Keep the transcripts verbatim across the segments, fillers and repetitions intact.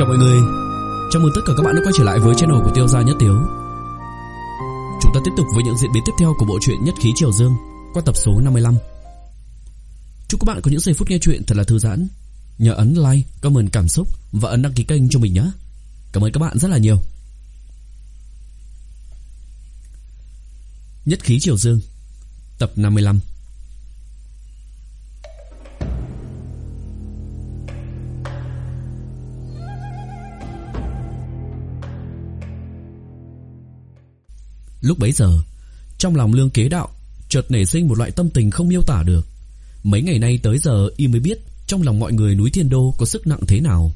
Chào mọi người, chào mừng tất cả các bạn đã quay trở lại với channel của Tiêu Gia Nhất Tiếu. Chúng ta tiếp tục với những diễn biến tiếp theo của bộ truyện Nhất Khí Triều Dương qua tập số năm mươi lăm. Chúc các bạn có những giây phút nghe truyện thật là thư giãn. Nhớ ấn like, comment cảm xúc và ấn đăng ký kênh cho mình nhé. Cảm ơn các bạn rất là nhiều. Nhất Khí Triều Dương, tập năm mươi lăm. Lúc bấy giờ, trong lòng Lương Kế Đạo chợt nảy sinh một loại tâm tình không miêu tả được. Mấy ngày nay tới giờ y mới biết trong lòng mọi người núi Thiên Đô có sức nặng thế nào.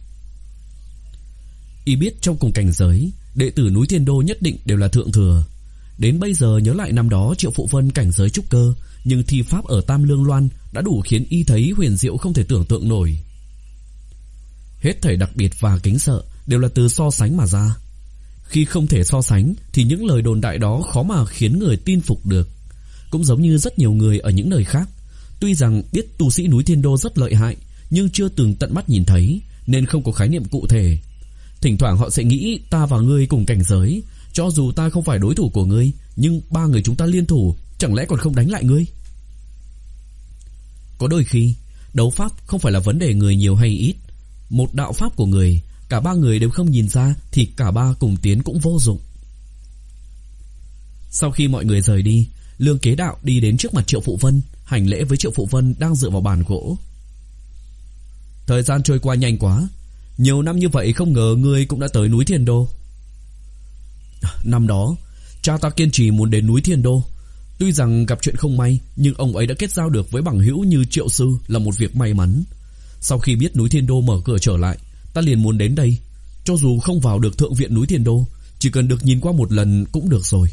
Y biết trong cùng cảnh giới, đệ tử núi Thiên Đô nhất định đều là thượng thừa. Đến bây giờ nhớ lại năm đó Triệu Phụ Vân cảnh giới trúc cơ, nhưng thi pháp ở Tam Lương Loan đã đủ khiến y thấy huyền diệu không thể tưởng tượng nổi. Hết thảy đặc biệt và kính sợ đều là từ so sánh mà ra. Khi không thể so sánh thì những lời đồn đại đó khó mà khiến người tin phục được. Cũng giống như rất nhiều người ở những nơi khác, tuy rằng biết tu sĩ núi Thiên Đô rất lợi hại, nhưng chưa từng tận mắt nhìn thấy nên không có khái niệm cụ thể. Thỉnh thoảng họ sẽ nghĩ ta và ngươi cùng cảnh giới, cho dù ta không phải đối thủ của ngươi, nhưng ba người chúng ta liên thủ, chẳng lẽ còn không đánh lại ngươi? Có đôi khi đấu pháp không phải là vấn đề người nhiều hay ít. Một đạo pháp của người, cả ba người đều không nhìn ra thì cả ba cùng tiến cũng vô dụng. Sau khi mọi người rời đi, Lương Kế Đạo đi đến trước mặt Triệu Phụ Vân, hành lễ với Triệu Phụ Vân đang dựa vào bàn gỗ. Thời gian trôi qua nhanh quá, nhiều năm như vậy không ngờ ngươi cũng đã tới núi Thiên Đô. Năm đó cha ta kiên trì muốn đến núi Thiên Đô. Tuy rằng gặp chuyện không may, nhưng ông ấy đã kết giao được với bằng hữu như Triệu sư là một việc may mắn. Sau khi biết núi Thiên Đô mở cửa trở lại, ta liền muốn đến đây. Cho dù không vào được thượng viện núi Thiên Đô, chỉ cần được nhìn qua một lần cũng được rồi.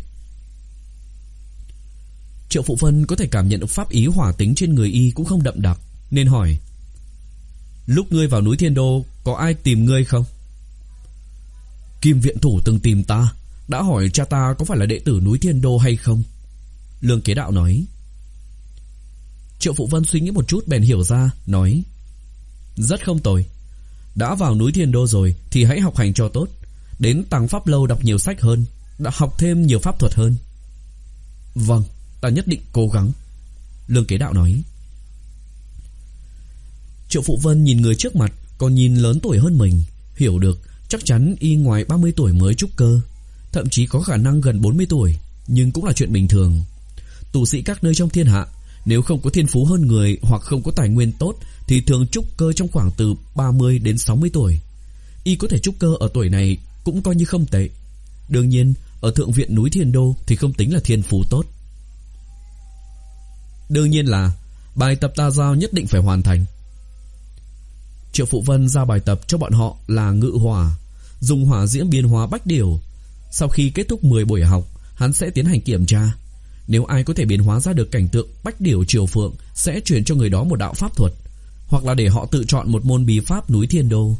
Triệu Phụ Vân có thể cảm nhận được pháp ý hỏa tính trên người y cũng không đậm đặc, nên hỏi: lúc ngươi vào núi Thiên Đô có ai tìm ngươi không? Kim viện thủ từng tìm ta, đã hỏi cha ta có phải là đệ tử núi Thiên Đô hay không. Lương Kế Đạo nói. Triệu Phụ Vân suy nghĩ một chút bèn hiểu ra, nói: rất không tồi. Đã vào núi Thiên Đô rồi thì hãy học hành cho tốt, đến Tàng Pháp Lâu đọc nhiều sách hơn, đã học thêm nhiều pháp thuật hơn. Vâng, ta nhất định cố gắng, Lương Kế Đạo nói. Triệu Phụ Vân nhìn người trước mặt còn nhìn lớn tuổi hơn mình, hiểu được chắc chắn y ngoài ba mươi tuổi mới trúc cơ, thậm chí có khả năng gần bốn mươi tuổi, nhưng cũng là chuyện bình thường. Tu sĩ các nơi trong thiên hạ nếu không có thiên phú hơn người hoặc không có tài nguyên tốt thì thường trúc cơ trong khoảng từ ba mươi đến sáu mươi tuổi. Y có thể trúc cơ ở tuổi này cũng coi như không tệ. Đương nhiên ở thượng viện núi Thiên Đô thì không tính là thiên phú tốt. Đương nhiên là bài tập ta giao nhất định phải hoàn thành. Triệu Phụ Vân giao bài tập cho bọn họ là ngự hỏa, dùng hỏa diễm biến hóa bách điểu. Sau khi kết thúc mười buổi học, hắn sẽ tiến hành kiểm tra. Nếu ai có thể biến hóa ra được cảnh tượng bách điểu triều phượng, sẽ truyền cho người đó một đạo pháp thuật, hoặc là để họ tự chọn một môn bí pháp núi Thiên Đô.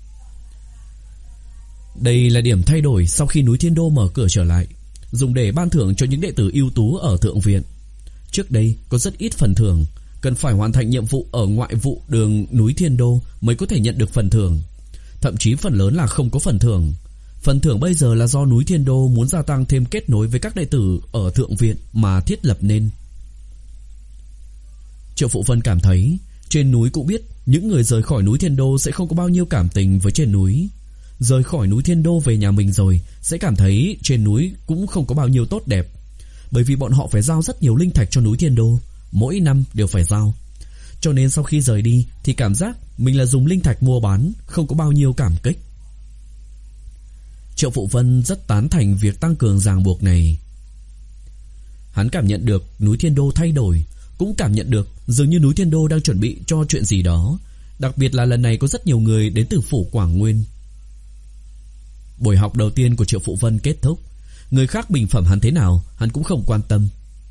Đây là điểm thay đổi sau khi núi Thiên Đô mở cửa trở lại, dùng để ban thưởng cho những đệ tử ưu tú ở thượng viện. Trước đây có rất ít phần thưởng, cần phải hoàn thành nhiệm vụ ở ngoại vụ đường núi Thiên Đô mới có thể nhận được phần thưởng. Thậm chí phần lớn là không có phần thưởng. Phần thưởng bây giờ là do núi Thiên Đô muốn gia tăng thêm kết nối với các đệ tử ở thượng viện mà thiết lập nên. Triệu Phụ Vân cảm thấy trên núi cũng biết những người rời khỏi núi Thiên Đô sẽ không có bao nhiêu cảm tình với trên núi. Rời khỏi núi Thiên Đô về nhà mình rồi sẽ cảm thấy trên núi cũng không có bao nhiêu tốt đẹp, bởi vì bọn họ phải giao rất nhiều linh thạch cho núi Thiên Đô, mỗi năm đều phải giao. Cho nên sau khi rời đi thì cảm giác mình là dùng linh thạch mua bán, không có bao nhiêu cảm kích. Triệu Phụ Vân rất tán thành việc tăng cường ràng buộc này. Hắn cảm nhận được núi Thiên Đô thay đổi, cũng cảm nhận được dường như núi Thiên Đô đang chuẩn bị cho chuyện gì đó. Đặc biệt là lần này có rất nhiều người đến từ phủ Quảng Nguyên. Buổi học đầu tiên của Triệu Phụ Vân kết thúc, người khác bình phẩm hắn thế nào hắn cũng không quan tâm.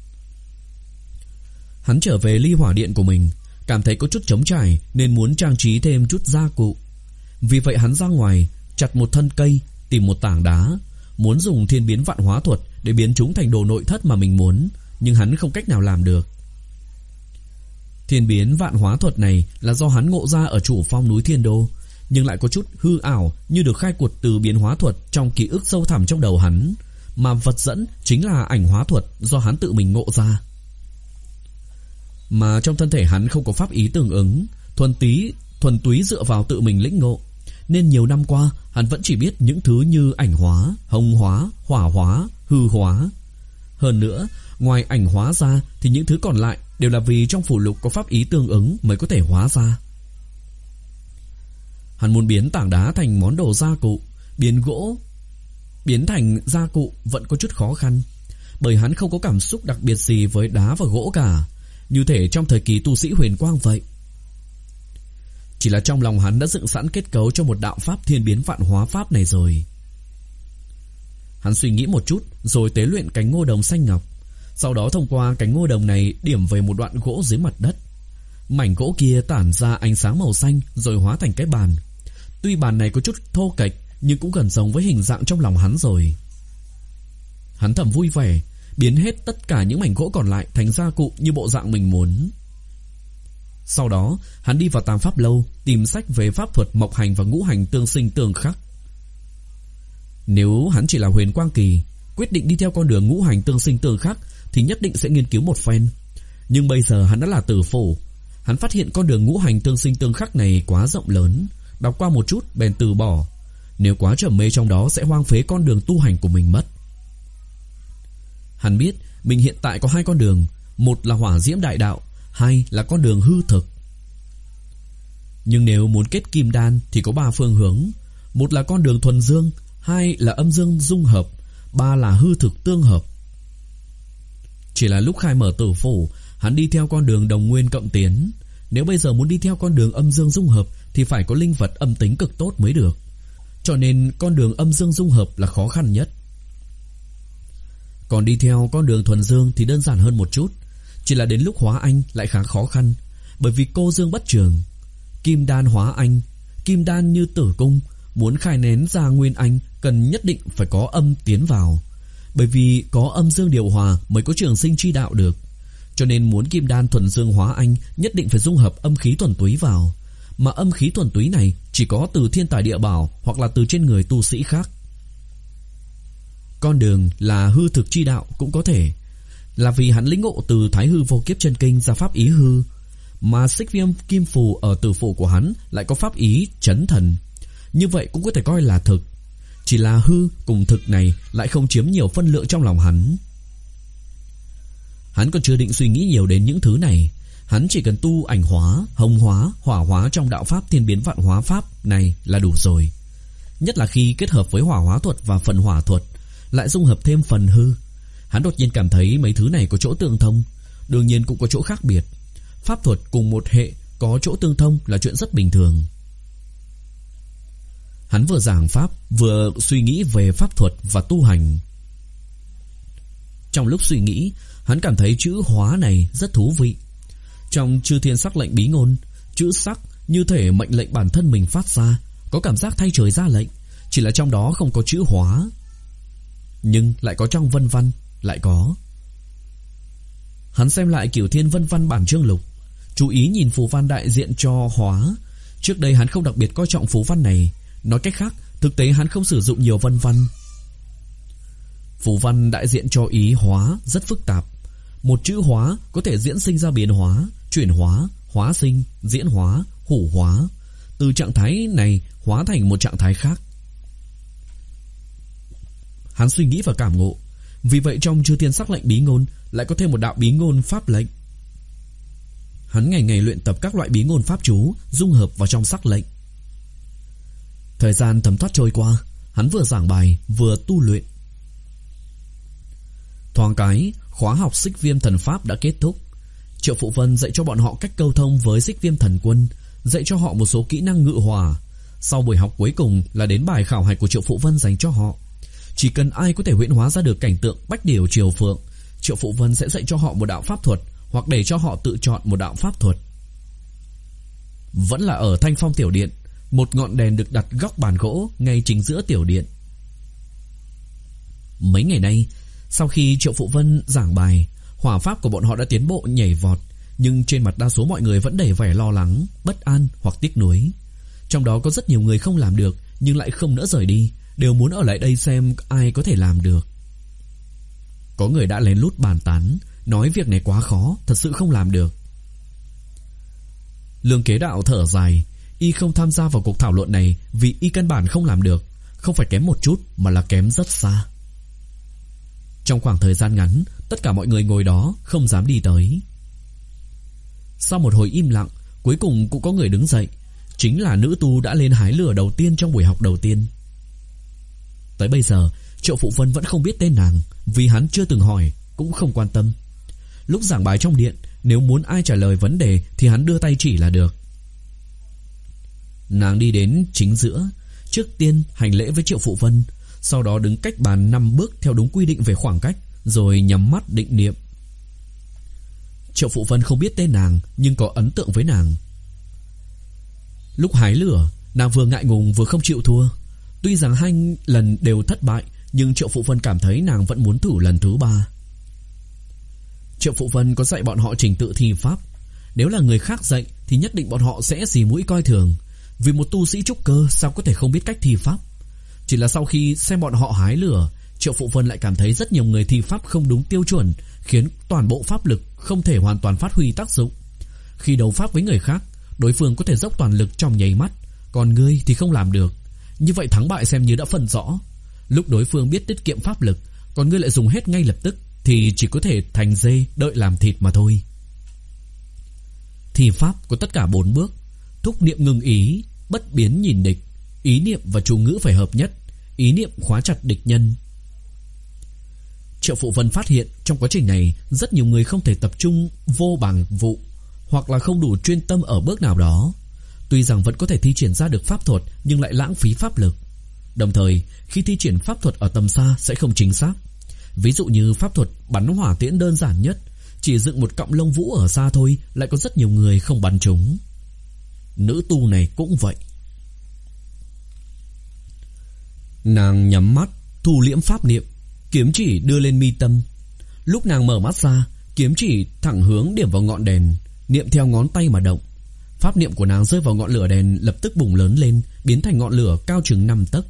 Hắn trở về ly hỏa điện của mình, cảm thấy có chút trống trải nên muốn trang trí thêm chút gia cụ. Vì vậy hắn ra ngoài chặt một thân cây, tìm một tảng đá, muốn dùng thiên biến vạn hóa thuật để biến chúng thành đồ nội thất mà mình muốn, nhưng hắn không cách nào làm được. Thiên biến vạn hóa thuật này là do hắn ngộ ra ở chủ phong núi Thiên Đô, nhưng lại có chút hư ảo, như được khai quật từ biến hóa thuật trong ký ức sâu thẳm trong đầu hắn, mà vật dẫn chính là ảnh hóa thuật do hắn tự mình ngộ ra. Mà trong thân thể hắn không có pháp ý tương ứng, thuần tí thuần túy dựa vào tự mình lĩnh ngộ, nên nhiều năm qua hắn vẫn chỉ biết những thứ như ảnh hóa, hồng hóa, hỏa hóa, hư hóa. Hơn nữa, ngoài ảnh hóa ra thì những thứ còn lại đều là vì trong phù lục có pháp ý tương ứng mới có thể hóa ra. Hắn muốn biến tảng đá thành món đồ gia cụ, biến gỗ biến thành gia cụ vẫn có chút khó khăn, bởi hắn không có cảm xúc đặc biệt gì với đá và gỗ cả, như thể trong thời kỳ tu sĩ huyền quang vậy. Chỉ là trong lòng hắn đã dựng sẵn kết cấu cho một đạo pháp thiên biến vạn hóa pháp này rồi. Hắn suy nghĩ một chút rồi tế luyện cánh ngô đồng xanh ngọc, sau đó thông qua cánh ngô đồng này điểm về một đoạn gỗ dưới mặt đất. Mảnh gỗ kia tản ra ánh sáng màu xanh rồi hóa thành cái bàn. Tuy bàn này có chút thô kệch nhưng cũng gần giống với hình dạng trong lòng hắn rồi. Hắn thầm vui vẻ, biến hết tất cả những mảnh gỗ còn lại thành gia cụ như bộ dạng mình muốn. Sau đó hắn đi vào Tam Pháp Lâu tìm sách về pháp thuật mộc hành và ngũ hành tương sinh tương khắc. Nếu hắn chỉ là huyền quang kỳ, quyết định đi theo con đường ngũ hành tương sinh tương khắc thì nhất định sẽ nghiên cứu một phen. Nhưng bây giờ hắn đã là tử phụ, hắn phát hiện con đường ngũ hành tương sinh tương khắc này quá rộng lớn, đọc qua một chút bèn từ bỏ. Nếu quá trầm mê trong đó sẽ hoang phế con đường tu hành của mình mất. Hắn biết mình hiện tại có hai con đường, một là hỏa diễm đại đạo, hai là con đường hư thực. Nhưng nếu muốn kết kim đan thì có ba phương hướng, một là con đường thuần dương, hai là âm dương dung hợp, ba là hư thực tương hợp. Chỉ là lúc khai mở tử phủ, hắn đi theo con đường đồng nguyên cộng tiến. Nếu bây giờ muốn đi theo con đường âm dương dung hợp thì phải có linh vật âm tính cực tốt mới được. Cho nên con đường âm dương dung hợp là khó khăn nhất. Còn đi theo con đường thuần dương thì đơn giản hơn một chút, chỉ là đến lúc hóa anh lại khá khó khăn, bởi vì cô dương bất trường. Kim đan hóa anh, kim đan như tử cung, muốn khai nén ra nguyên anh cần nhất định phải có âm tiến vào, bởi vì có âm dương điều hòa mới có trường sinh chi đạo được. Cho nên muốn kim đan thuần dương hóa anh nhất định phải dung hợp âm khí thuần túy vào, mà âm khí thuần túy này chỉ có từ thiên tài địa bảo hoặc là từ trên người tu sĩ khác. Con đường là hư thực chi đạo cũng có thể, là vì hắn lĩnh ngộ từ Thái Hư Vô Kiếp Chân Kinh ra pháp ý hư, mà xích viêm kim phù ở tử phủ của hắn lại có pháp ý chấn thần, như vậy cũng có thể coi là thực. Chỉ là hư cùng thực này lại không chiếm nhiều phân lượng trong lòng hắn. Hắn còn chưa định suy nghĩ nhiều đến những thứ này, hắn chỉ cần tu ảnh hóa, hồng hóa, hỏa hóa trong đạo pháp thiên biến vạn hóa pháp này là đủ rồi. Nhất là khi kết hợp với hỏa hóa thuật và phần hỏa thuật, lại dung hợp thêm phần hư, hắn đột nhiên cảm thấy mấy thứ này có chỗ tương thông, đương nhiên cũng có chỗ khác biệt. Pháp thuật cùng một hệ có chỗ tương thông là chuyện rất bình thường. Hắn vừa giảng pháp vừa suy nghĩ về pháp thuật và tu hành. Trong lúc suy nghĩ, hắn cảm thấy chữ hóa này rất thú vị. Trong chư thiên sắc lệnh bí ngôn, chữ sắc như thể mệnh lệnh bản thân mình phát ra, có cảm giác thay trời ra lệnh, chỉ là trong đó không có chữ hóa. Nhưng lại có trong vân văn, lại có. Hắn xem lại Cửu Thiên Vân Văn bản chương lục, chú ý nhìn phù văn đại diện cho hóa. Trước đây hắn không đặc biệt coi trọng phù văn này, nói cách khác, thực tế hắn không sử dụng nhiều vân văn. Phù văn đại diện cho ý hóa rất phức tạp. Một chữ hóa có thể diễn sinh ra biến hóa, chuyển hóa, hóa sinh, diễn hóa, hủ hóa, từ trạng thái này hóa thành một trạng thái khác. Hắn suy nghĩ và cảm ngộ, vì vậy trong chư thiên sắc lệnh bí ngôn lại có thêm một đạo bí ngôn pháp lệnh. Hắn ngày ngày luyện tập các loại bí ngôn pháp chú dung hợp vào trong sắc lệnh. Thời gian thấm thoát trôi qua, hắn vừa giảng bài vừa tu luyện. Thoáng cái, khóa học xích viêm thần pháp đã kết thúc. Triệu Phụ Vân dạy cho bọn họ cách câu thông với xích viêm thần quân, dạy cho họ một số kỹ năng ngự hỏa. Sau buổi học cuối cùng là đến bài khảo hạch của Triệu Phụ Vân dành cho họ. Chỉ cần ai có thể huyễn hóa ra được cảnh tượng bách điểu triều phượng, Triệu Phụ Vân sẽ dạy cho họ một đạo pháp thuật, hoặc để cho họ tự chọn một đạo pháp thuật. Vẫn là ở Thanh Phong tiểu điện, một ngọn đèn được đặt góc bàn gỗ ngay chính giữa tiểu điện. Mấy ngày nay, sau khi Triệu Phụ Vân giảng bài, hỏa pháp của bọn họ đã tiến bộ nhảy vọt, nhưng trên mặt đa số mọi người vẫn đầy vẻ lo lắng, bất an hoặc tiếc nuối. Trong đó có rất nhiều người không làm được nhưng lại không nỡ rời đi, đều muốn ở lại đây xem ai có thể làm được. Có người đã lén lút bàn tán, nói việc này quá khó, thật sự không làm được. Lương Kế Đạo thở dài, y không tham gia vào cuộc thảo luận này vì y căn bản không làm được, không phải kém một chút mà là kém rất xa. Trong khoảng thời gian ngắn, tất cả mọi người ngồi đó không dám đi tới. Sau một hồi im lặng, cuối cùng cũng có người đứng dậy, chính là nữ tu đã lên hái lửa đầu tiên trong buổi học đầu tiên. Tới bây giờ, Triệu Phụ Vân vẫn không biết tên nàng, vì hắn chưa từng hỏi, cũng không quan tâm. Lúc giảng bài trong điện, nếu muốn ai trả lời vấn đề thì hắn đưa tay chỉ là được. Nàng đi đến chính giữa, trước tiên hành lễ với Triệu Phụ Vân, sau đó đứng cách bàn năm bước theo đúng quy định về khoảng cách, rồi nhắm mắt định niệm. Triệu Phụ Vân không biết tên nàng nhưng có ấn tượng với nàng. Lúc hái lửa, nàng vừa ngại ngùng vừa không chịu thua. Tuy rằng hai lần đều thất bại, nhưng Triệu Phụ Vân cảm thấy nàng vẫn muốn thử lần thứ ba. Triệu Phụ Vân có dạy bọn họ trình tự thi pháp. Nếu là người khác dạy thì nhất định bọn họ sẽ xì mũi coi thường, vì một tu sĩ trúc cơ sao có thể không biết cách thi pháp. Chỉ là sau khi xem bọn họ hái lửa, Triệu Phụ Vân lại cảm thấy rất nhiều người thi pháp không đúng tiêu chuẩn, khiến toàn bộ pháp lực không thể hoàn toàn phát huy tác dụng. Khi đấu pháp với người khác, đối phương có thể dốc toàn lực trong nháy mắt, còn ngươi thì không làm được. Như vậy thắng bại xem như đã phân rõ. Lúc đối phương biết tiết kiệm pháp lực, còn ngươi lại dùng hết ngay lập tức, thì chỉ có thể thành dê đợi làm thịt mà thôi. Thi pháp có tất cả bốn bước: thúc niệm ngừng ý, bất biến nhìn địch, ý niệm và chú ngữ phải hợp nhất, ý niệm khóa chặt địch nhân. Triệu Phụ Vân phát hiện trong quá trình này rất nhiều người không thể tập trung vô bằng vụ, hoặc là không đủ chuyên tâm ở bước nào đó. Tuy rằng vẫn có thể thi triển ra được pháp thuật nhưng lại lãng phí pháp lực. Đồng thời, khi thi triển pháp thuật ở tầm xa sẽ không chính xác. Ví dụ như pháp thuật bắn hỏa tiễn đơn giản nhất, chỉ dựng một cọng lông vũ ở xa thôi, lại có rất nhiều người không bắn trúng. Nữ tu này cũng vậy. Nàng nhắm mắt, thu liễm pháp niệm, kiếm chỉ đưa lên mi tâm. Lúc nàng mở mắt ra, kiếm chỉ thẳng hướng điểm vào ngọn đèn, niệm theo ngón tay mà động. Pháp niệm của nàng rơi vào ngọn lửa đèn, lập tức bùng lớn lên, biến thành ngọn lửa cao chừng năm tấc.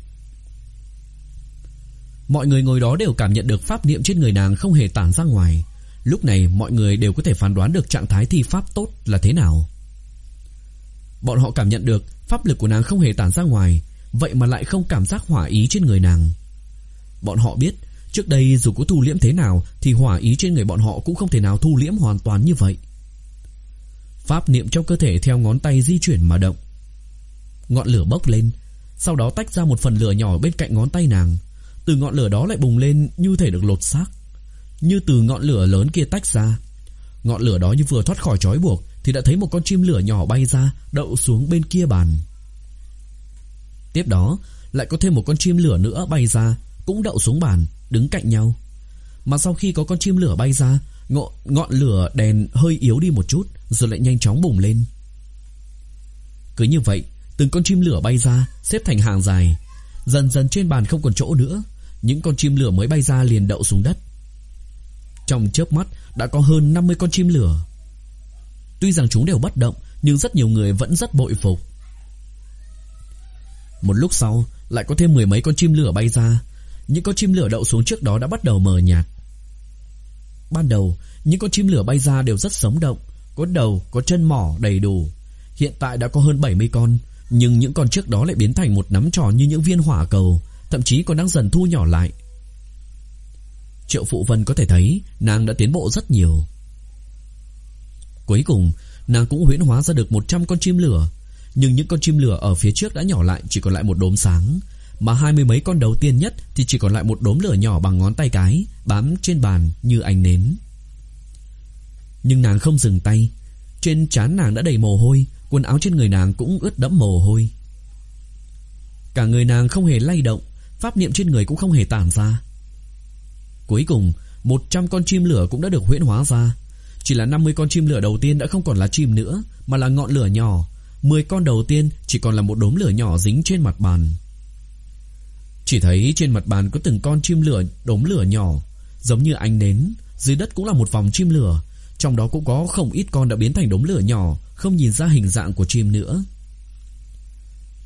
Mọi người ngồi đó đều cảm nhận được pháp niệm trên người nàng không hề tản ra ngoài. Lúc này mọi người đều có thể phán đoán được trạng thái thi pháp tốt là thế nào. Bọn họ cảm nhận được pháp lực của nàng không hề tản ra ngoài, vậy mà lại không cảm giác hỏa ý trên người nàng. Bọn họ biết trước đây dù có thu liễm thế nào thì hỏa ý trên người bọn họ cũng không thể nào thu liễm hoàn toàn như vậy. Pháp niệm trong cơ thể theo ngón tay di chuyển mà động. Ngọn lửa bốc lên, sau đó tách ra một phần lửa nhỏ bên cạnh ngón tay nàng. Từ ngọn lửa đó lại bùng lên như thể được lột xác, như từ ngọn lửa lớn kia tách ra. Ngọn lửa đó như vừa thoát khỏi trói buộc thì đã thấy một con chim lửa nhỏ bay ra, đậu xuống bên kia bàn. Tiếp đó lại có thêm một con chim lửa nữa bay ra, cũng đậu xuống bàn, đứng cạnh nhau. Mà sau khi có con chim lửa bay ra, ngọn, ngọn lửa đèn hơi yếu đi một chút, rồi lại nhanh chóng bùng lên. Cứ như vậy, từng con chim lửa bay ra, xếp thành hàng dài. Dần dần trên bàn không còn chỗ nữa, những con chim lửa mới bay ra liền đậu xuống đất. Trong chớp mắt đã có hơn năm mươi con chim lửa. Tuy rằng chúng đều bất động, nhưng rất nhiều người vẫn rất bội phục. Một lúc sau, lại có thêm mười mấy con chim lửa bay ra. Những con chim lửa đậu xuống trước đó đã bắt đầu mờ nhạt. Ban đầu, những con chim lửa bay ra đều rất sống động, có đầu, có chân mỏ đầy đủ. Hiện tại đã có hơn bảy mươi con, nhưng những con trước đó lại biến thành một nắm tròn như những viên hỏa cầu, thậm chí còn đang dần thu nhỏ lại. Triệu Phụ Vân có thể thấy nàng đã tiến bộ rất nhiều. Cuối cùng, nàng cũng huyễn hóa ra được một trăm con chim lửa. Nhưng những con chim lửa ở phía trước đã nhỏ lại, chỉ còn lại một đốm sáng. Mà hai mươi mấy con đầu tiên nhất thì chỉ còn lại một đốm lửa nhỏ bằng ngón tay cái, bám trên bàn như ánh nến. Nhưng nàng không dừng tay. Trên trán nàng đã đầy mồ hôi, quần áo trên người nàng cũng ướt đẫm mồ hôi. Cả người nàng không hề lay động, pháp niệm trên người cũng không hề tản ra. Cuối cùng, một trăm con chim lửa cũng đã được huyễn hóa ra. Chỉ là năm mươi con chim lửa đầu tiên đã không còn là chim nữa, mà là ngọn lửa nhỏ. mười con đầu tiên chỉ còn là một đốm lửa nhỏ dính trên mặt bàn. Chỉ thấy trên mặt bàn có từng con chim lửa, đốm lửa nhỏ giống như ánh nến. Dưới đất cũng là một vòng chim lửa, trong đó cũng có không ít con đã biến thành đốm lửa nhỏ, không nhìn ra hình dạng của chim nữa.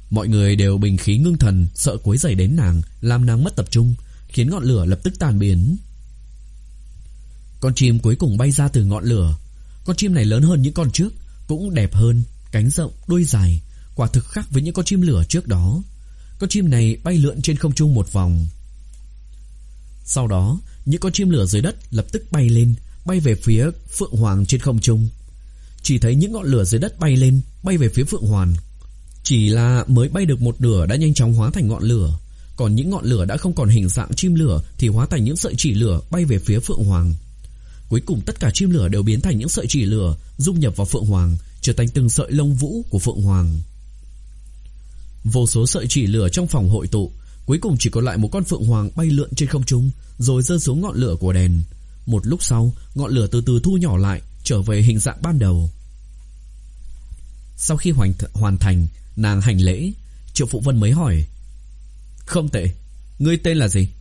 Mọi người đều bình khí ngưng thần, sợ quấy rầy đến nàng, làm nàng mất tập trung, khiến ngọn lửa lập tức tan biến. Con chim cuối cùng bay ra từ ngọn lửa. Con chim này lớn hơn những con trước, cũng đẹp hơn, cánh rộng, đuôi dài, quả thực khác với những con chim lửa trước đó. Con chim này bay lượn trên không trung một vòng. Sau đó, những con chim lửa dưới đất lập tức bay lên, bay về phía Phượng Hoàng trên không trung. Chỉ thấy những ngọn lửa dưới đất bay lên, bay về phía Phượng Hoàng. Chỉ là mới bay được một nửa đã nhanh chóng hóa thành ngọn lửa, còn những ngọn lửa đã không còn hình dạng chim lửa thì hóa thành những sợi chỉ lửa bay về phía Phượng Hoàng. Cuối cùng tất cả chim lửa đều biến thành những sợi chỉ lửa, dung nhập vào Phượng Hoàng, trở thành từng sợi lông vũ của Phượng Hoàng. Vô số sợi chỉ lửa trong phòng hội tụ, cuối cùng chỉ còn lại một con Phượng Hoàng bay lượn trên không trung, rồi rơi xuống ngọn lửa của đèn. Một lúc sau, ngọn lửa từ từ thu nhỏ lại, trở về hình dạng ban đầu. Sau khi hoàn, hoàn thành, nàng hành lễ, Triệu Phụ Vân mới hỏi: "Không tệ, ngươi tên là gì?"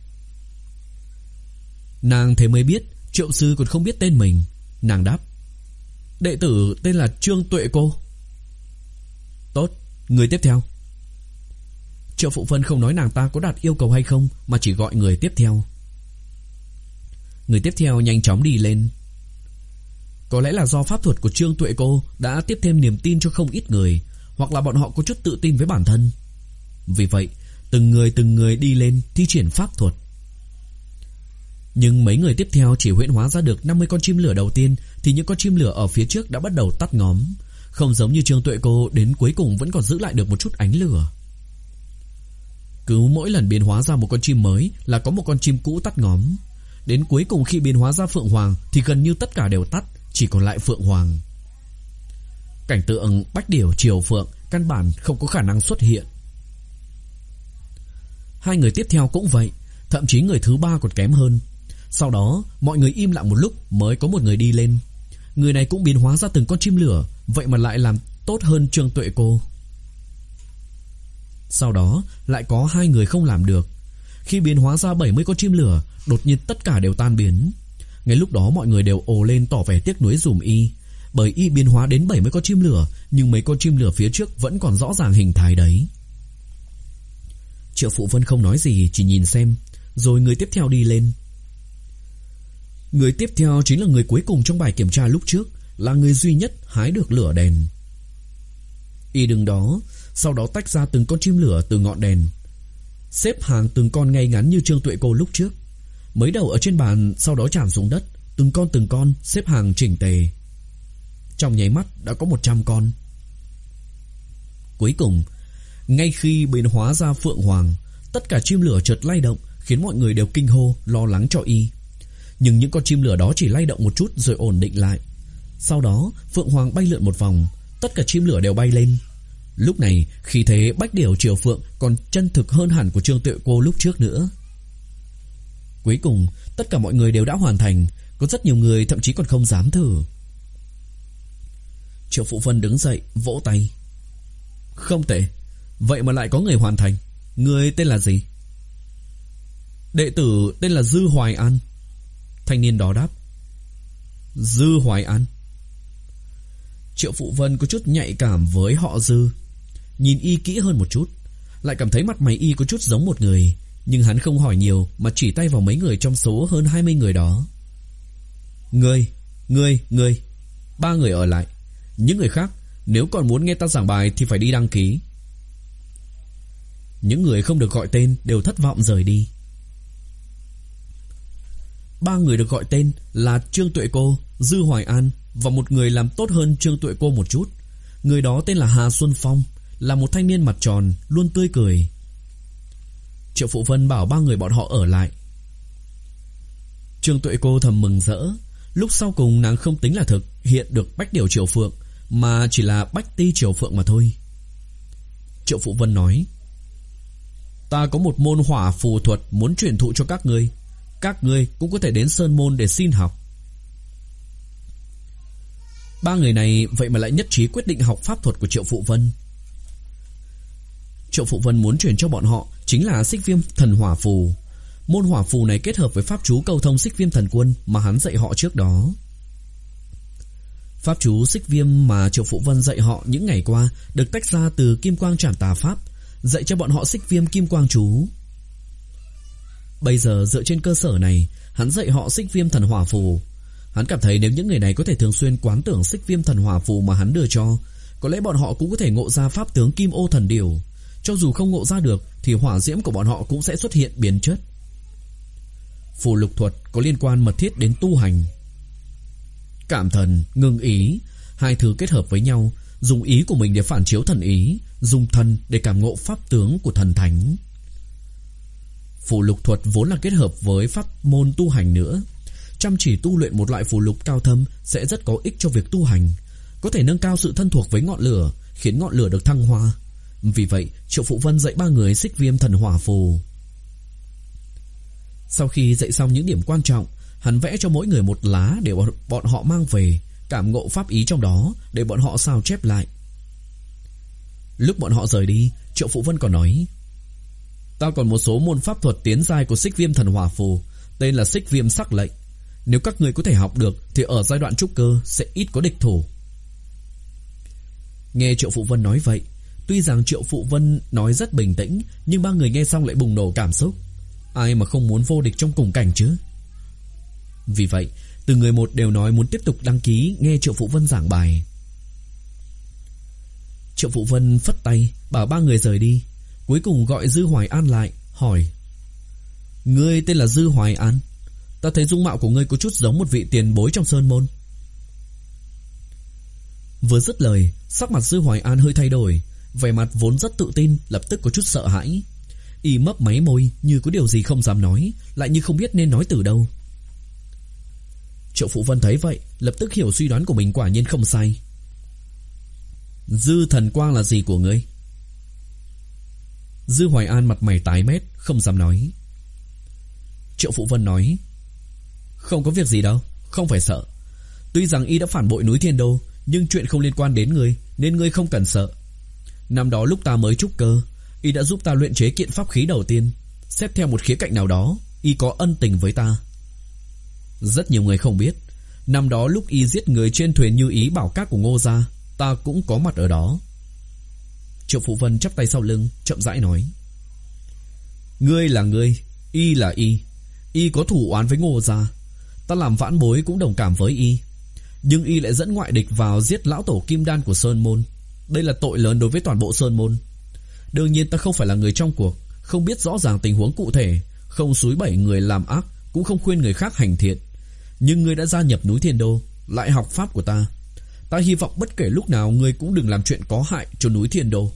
Nàng thế mới biết Triệu sư còn không biết tên mình. Nàng đáp: "Đệ tử tên là Trương Tuệ Cô." "Tốt, người tiếp theo." Triệu Phụ Vân không nói nàng ta có đạt yêu cầu hay không, mà chỉ gọi người tiếp theo. Người tiếp theo nhanh chóng đi lên. Có lẽ là do pháp thuật của Trương Tuệ Cô đã tiếp thêm niềm tin cho không ít người, hoặc là bọn họ có chút tự tin với bản thân. Vì vậy, từng người từng người đi lên thi triển pháp thuật. Nhưng mấy người tiếp theo chỉ huyễn hóa ra được năm mươi con chim lửa đầu tiên thì những con chim lửa ở phía trước đã bắt đầu tắt ngóm, không giống như Trương Tuệ Cô đến cuối cùng vẫn còn giữ lại được một chút ánh lửa. Cứ mỗi lần biến hóa ra một con chim mới là có một con chim cũ tắt ngóm. Đến cuối cùng khi biến hóa ra Phượng Hoàng thì gần như tất cả đều tắt, chỉ còn lại Phượng Hoàng. Cảnh tượng Bách Điểu Triều Phượng căn bản không có khả năng xuất hiện. Hai người tiếp theo cũng vậy, thậm chí người thứ ba còn kém hơn. Sau đó mọi người im lặng một lúc mới có một người đi lên. Người này cũng biến hóa ra từng con chim lửa, vậy mà lại làm tốt hơn Trương Tuệ Cô. Sau đó lại có hai người không làm được. Khi biến hóa ra bảy mươi con chim lửa, đột nhiên tất cả đều tan biến. Ngay lúc đó mọi người đều ồ lên tỏ vẻ tiếc nuối dùm y, bởi y biến hóa đến bảy mươi con chim lửa, nhưng mấy con chim lửa phía trước vẫn còn rõ ràng hình thái đấy. Triệu Phụ Vân không nói gì, chỉ nhìn xem. Rồi người tiếp theo đi lên. Người tiếp theo chính là người cuối cùng trong bài kiểm tra lúc trước, là người duy nhất hái được lửa đèn. Y đứng đó, sau đó tách ra từng con chim lửa từ ngọn đèn, xếp hàng từng con ngay ngắn như Trương Tuệ Cô lúc trước. Mới đầu ở trên bàn, sau đó tràn xuống đất, từng con từng con xếp hàng chỉnh tề. Trong nháy mắt đã có một trăm con. Cuối cùng, ngay khi biến hóa ra Phượng Hoàng, tất cả chim lửa chợt lay động, khiến mọi người đều kinh hô, lo lắng cho y. Nhưng những con chim lửa đó chỉ lay động một chút rồi ổn định lại. Sau đó Phượng Hoàng bay lượn một vòng, tất cả chim lửa đều bay lên. Lúc này khí thế Bách Điểu Triều Phượng còn chân thực hơn hẳn của Trương Tuệ Cô lúc trước nữa. Cuối cùng tất cả mọi người đều đã hoàn thành, có rất nhiều người thậm chí còn không dám thử. Triệu Phụ Vân đứng dậy vỗ tay: "Không tệ, vậy mà lại có người hoàn thành. Người tên là gì?" "Đệ tử tên là Dư Hoài An." Thanh niên đó đáp. "Dư Hoài An." Triệu Phụ Vân có chút nhạy cảm với họ Dư. Nhìn y kỹ hơn một chút, lại cảm thấy mặt mày y có chút giống một người. Nhưng hắn không hỏi nhiều mà chỉ tay vào mấy người trong số hơn hai mươi người đó. "Ngươi, ngươi, ngươi, ba người ở lại. Những người khác nếu còn muốn nghe ta giảng bài thì phải đi đăng ký." Những người không được gọi tên đều thất vọng rời đi. Ba người được gọi tên là Trương Tuệ Cô, Dư Hoài An và một người làm tốt hơn Trương Tuệ Cô một chút. Người đó tên là Hà Xuân Phong, là một thanh niên mặt tròn, luôn tươi cười. Triệu Phụ Vân bảo ba người bọn họ ở lại. Trương Tuệ Cô thầm mừng rỡ. Lúc sau cùng nàng không tính là thực hiện được Bách Điểu Triều Phượng, mà chỉ là Bách Ti Triều Phượng mà thôi. Triệu Phụ Vân nói: "Ta có một môn hỏa phù thuật muốn truyền thụ cho các ngươi. Các ngươi cũng có thể đến Sơn Môn để xin học." Ba người này vậy mà lại nhất trí quyết định học pháp thuật của Triệu Phụ Vân. Triệu Phụ Vân muốn truyền cho bọn họ chính là Xích Viêm Thần Hỏa Phù. Môn hỏa phù này kết hợp với pháp chú cầu thông Xích Viêm Thần Quân mà hắn dạy họ trước đó. Pháp chú Xích Viêm mà Triệu Phụ Vân dạy họ những ngày qua được tách ra từ Kim Quang Trảm Tà Pháp, dạy cho bọn họ xích viêm kim quang chú. Bây giờ dựa trên cơ sở này, hắn dạy họ xích viêm thần hỏa phù. Hắn cảm thấy nếu những người này có thể thường xuyên quán tưởng xích viêm thần hỏa phù mà hắn đưa cho, có lẽ bọn họ cũng có thể ngộ ra pháp tướng kim ô thần điểu. Cho dù không ngộ ra được thì hỏa diễm của bọn họ cũng sẽ xuất hiện biến chất. Phù lục thuật có liên quan mật thiết đến tu hành. Cảm thần, ngưng ý, hai thứ kết hợp với nhau, dùng ý của mình để phản chiếu thần ý, dùng thần để cảm ngộ pháp tướng của thần thánh. Phù lục thuật vốn là kết hợp với pháp môn tu hành nữa. Chăm chỉ tu luyện một loại phù lục cao thâm sẽ rất có ích cho việc tu hành, có thể nâng cao sự thân thuộc với ngọn lửa, khiến ngọn lửa được thăng hoa. Vì vậy, Triệu Phụ Vân dạy ba người xích viêm thần hỏa phù. Sau khi dạy xong những điểm quan trọng, hắn vẽ cho mỗi người một lá để bọn họ mang về, cảm ngộ pháp ý trong đó để bọn họ sao chép lại. Lúc bọn họ rời đi, Triệu Phụ Vân còn nói: "Ta còn một số môn pháp thuật tiến giai của xích viêm thần hỏa phù, tên là xích viêm sắc lệnh. Nếu các người có thể học được thì ở giai đoạn trúc cơ sẽ ít có địch thủ." Nghe Triệu Phụ Vân nói vậy, tuy rằng Triệu Phụ Vân nói rất bình tĩnh, nhưng ba người nghe xong lại bùng nổ cảm xúc. Ai mà không muốn vô địch trong cùng cảnh chứ. Vì vậy, từng người một đều nói muốn tiếp tục đăng ký nghe Triệu Phụ Vân giảng bài. Triệu Phụ Vân phất tay bảo ba người rời đi, cuối cùng gọi Dư Hoài An lại, hỏi: "Ngươi tên là Dư Hoài An? Ta thấy dung mạo của ngươi có chút giống một vị tiền bối trong sơn môn." Vừa dứt lời, sắc mặt Dư Hoài An hơi thay đổi, vẻ mặt vốn rất tự tin lập tức có chút sợ hãi. Y mấp máy môi như có điều gì không dám nói, lại như không biết nên nói từ đâu. Triệu Phụ Vân thấy vậy, lập tức hiểu suy đoán của mình quả nhiên không sai. "Dư thần quang là gì của ngươi?" Dư Hoài An mặt mày tái mét, không dám nói. Triệu Phụ Vân nói: "Không có việc gì đâu, không phải sợ. Tuy rằng y đã phản bội núi Thiên Đô, nhưng chuyện không liên quan đến ngươi, nên ngươi không cần sợ. Năm đó lúc ta mới trúc cơ, y đã giúp ta luyện chế kiện pháp khí đầu tiên. Xét theo một khía cạnh nào đó, y có ân tình với ta. Rất nhiều người không biết, năm đó lúc y giết người trên thuyền Như Ý Bảo Các của Ngô gia, ta cũng có mặt ở đó." Triệu Phụ Vân chắp tay sau lưng, chậm rãi nói: "Ngươi là ngươi, y là y. Y có thủ oán với Ngô gia, ta làm vãn bối cũng đồng cảm với y. Nhưng y lại dẫn ngoại địch vào giết lão tổ kim đan của Sơn Môn. Đây là tội lớn đối với toàn bộ Sơn Môn. Đương nhiên ta không phải là người trong cuộc, không biết rõ ràng tình huống cụ thể, không xúi bẩy người làm ác, cũng không khuyên người khác hành thiện. Nhưng ngươi đã gia nhập núi Thiên Đô, lại học pháp của ta. Ta hy vọng bất kể lúc nào ngươi cũng đừng làm chuyện có hại cho núi Thiên Đô."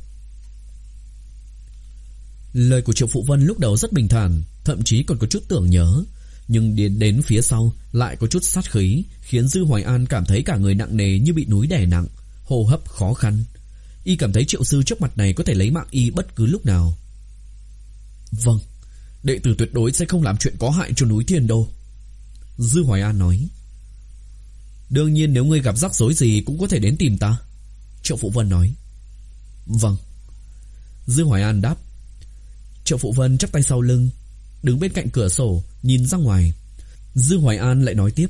Lời của Triệu Phụ Vân lúc đầu rất bình thản, thậm chí còn có chút tưởng nhớ, nhưng đến đến phía sau lại có chút sát khí, khiến Dư Hoài An cảm thấy cả người nặng nề như bị núi đè nặng, hô hấp khó khăn. Y cảm thấy Triệu sư trước mặt này có thể lấy mạng y bất cứ lúc nào. "Vâng, đệ tử tuyệt đối sẽ không làm chuyện có hại cho núi Thiên Đô." Dư Hoài An nói. "Đương nhiên nếu ngươi gặp rắc rối gì cũng có thể đến tìm ta." Triệu Phụ Vân nói. "Vâng." Dư Hoài An đáp. Triệu Phụ Vân chắp tay sau lưng, đứng bên cạnh cửa sổ nhìn ra ngoài. Dư Hoài An lại nói tiếp: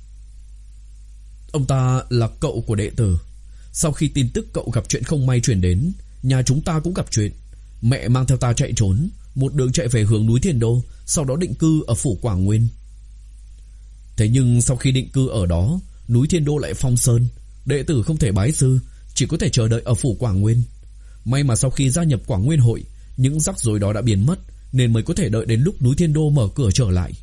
"Ông ta là cậu của đệ tử. Sau khi tin tức cậu gặp chuyện không may truyền đến, nhà chúng ta cũng gặp chuyện. Mẹ mang theo ta chạy trốn, một đường chạy về hướng núi Thiên Đô, sau đó định cư ở phủ Quảng Nguyên. Thế nhưng sau khi định cư ở đó, núi Thiên Đô lại phong sơn, đệ tử không thể bái sư, chỉ có thể chờ đợi ở phủ Quảng Nguyên. May mà sau khi gia nhập Quảng Nguyên hội, những rắc rối đó đã biến mất, nên mới có thể đợi đến lúc núi Thiên Đô mở cửa trở lại."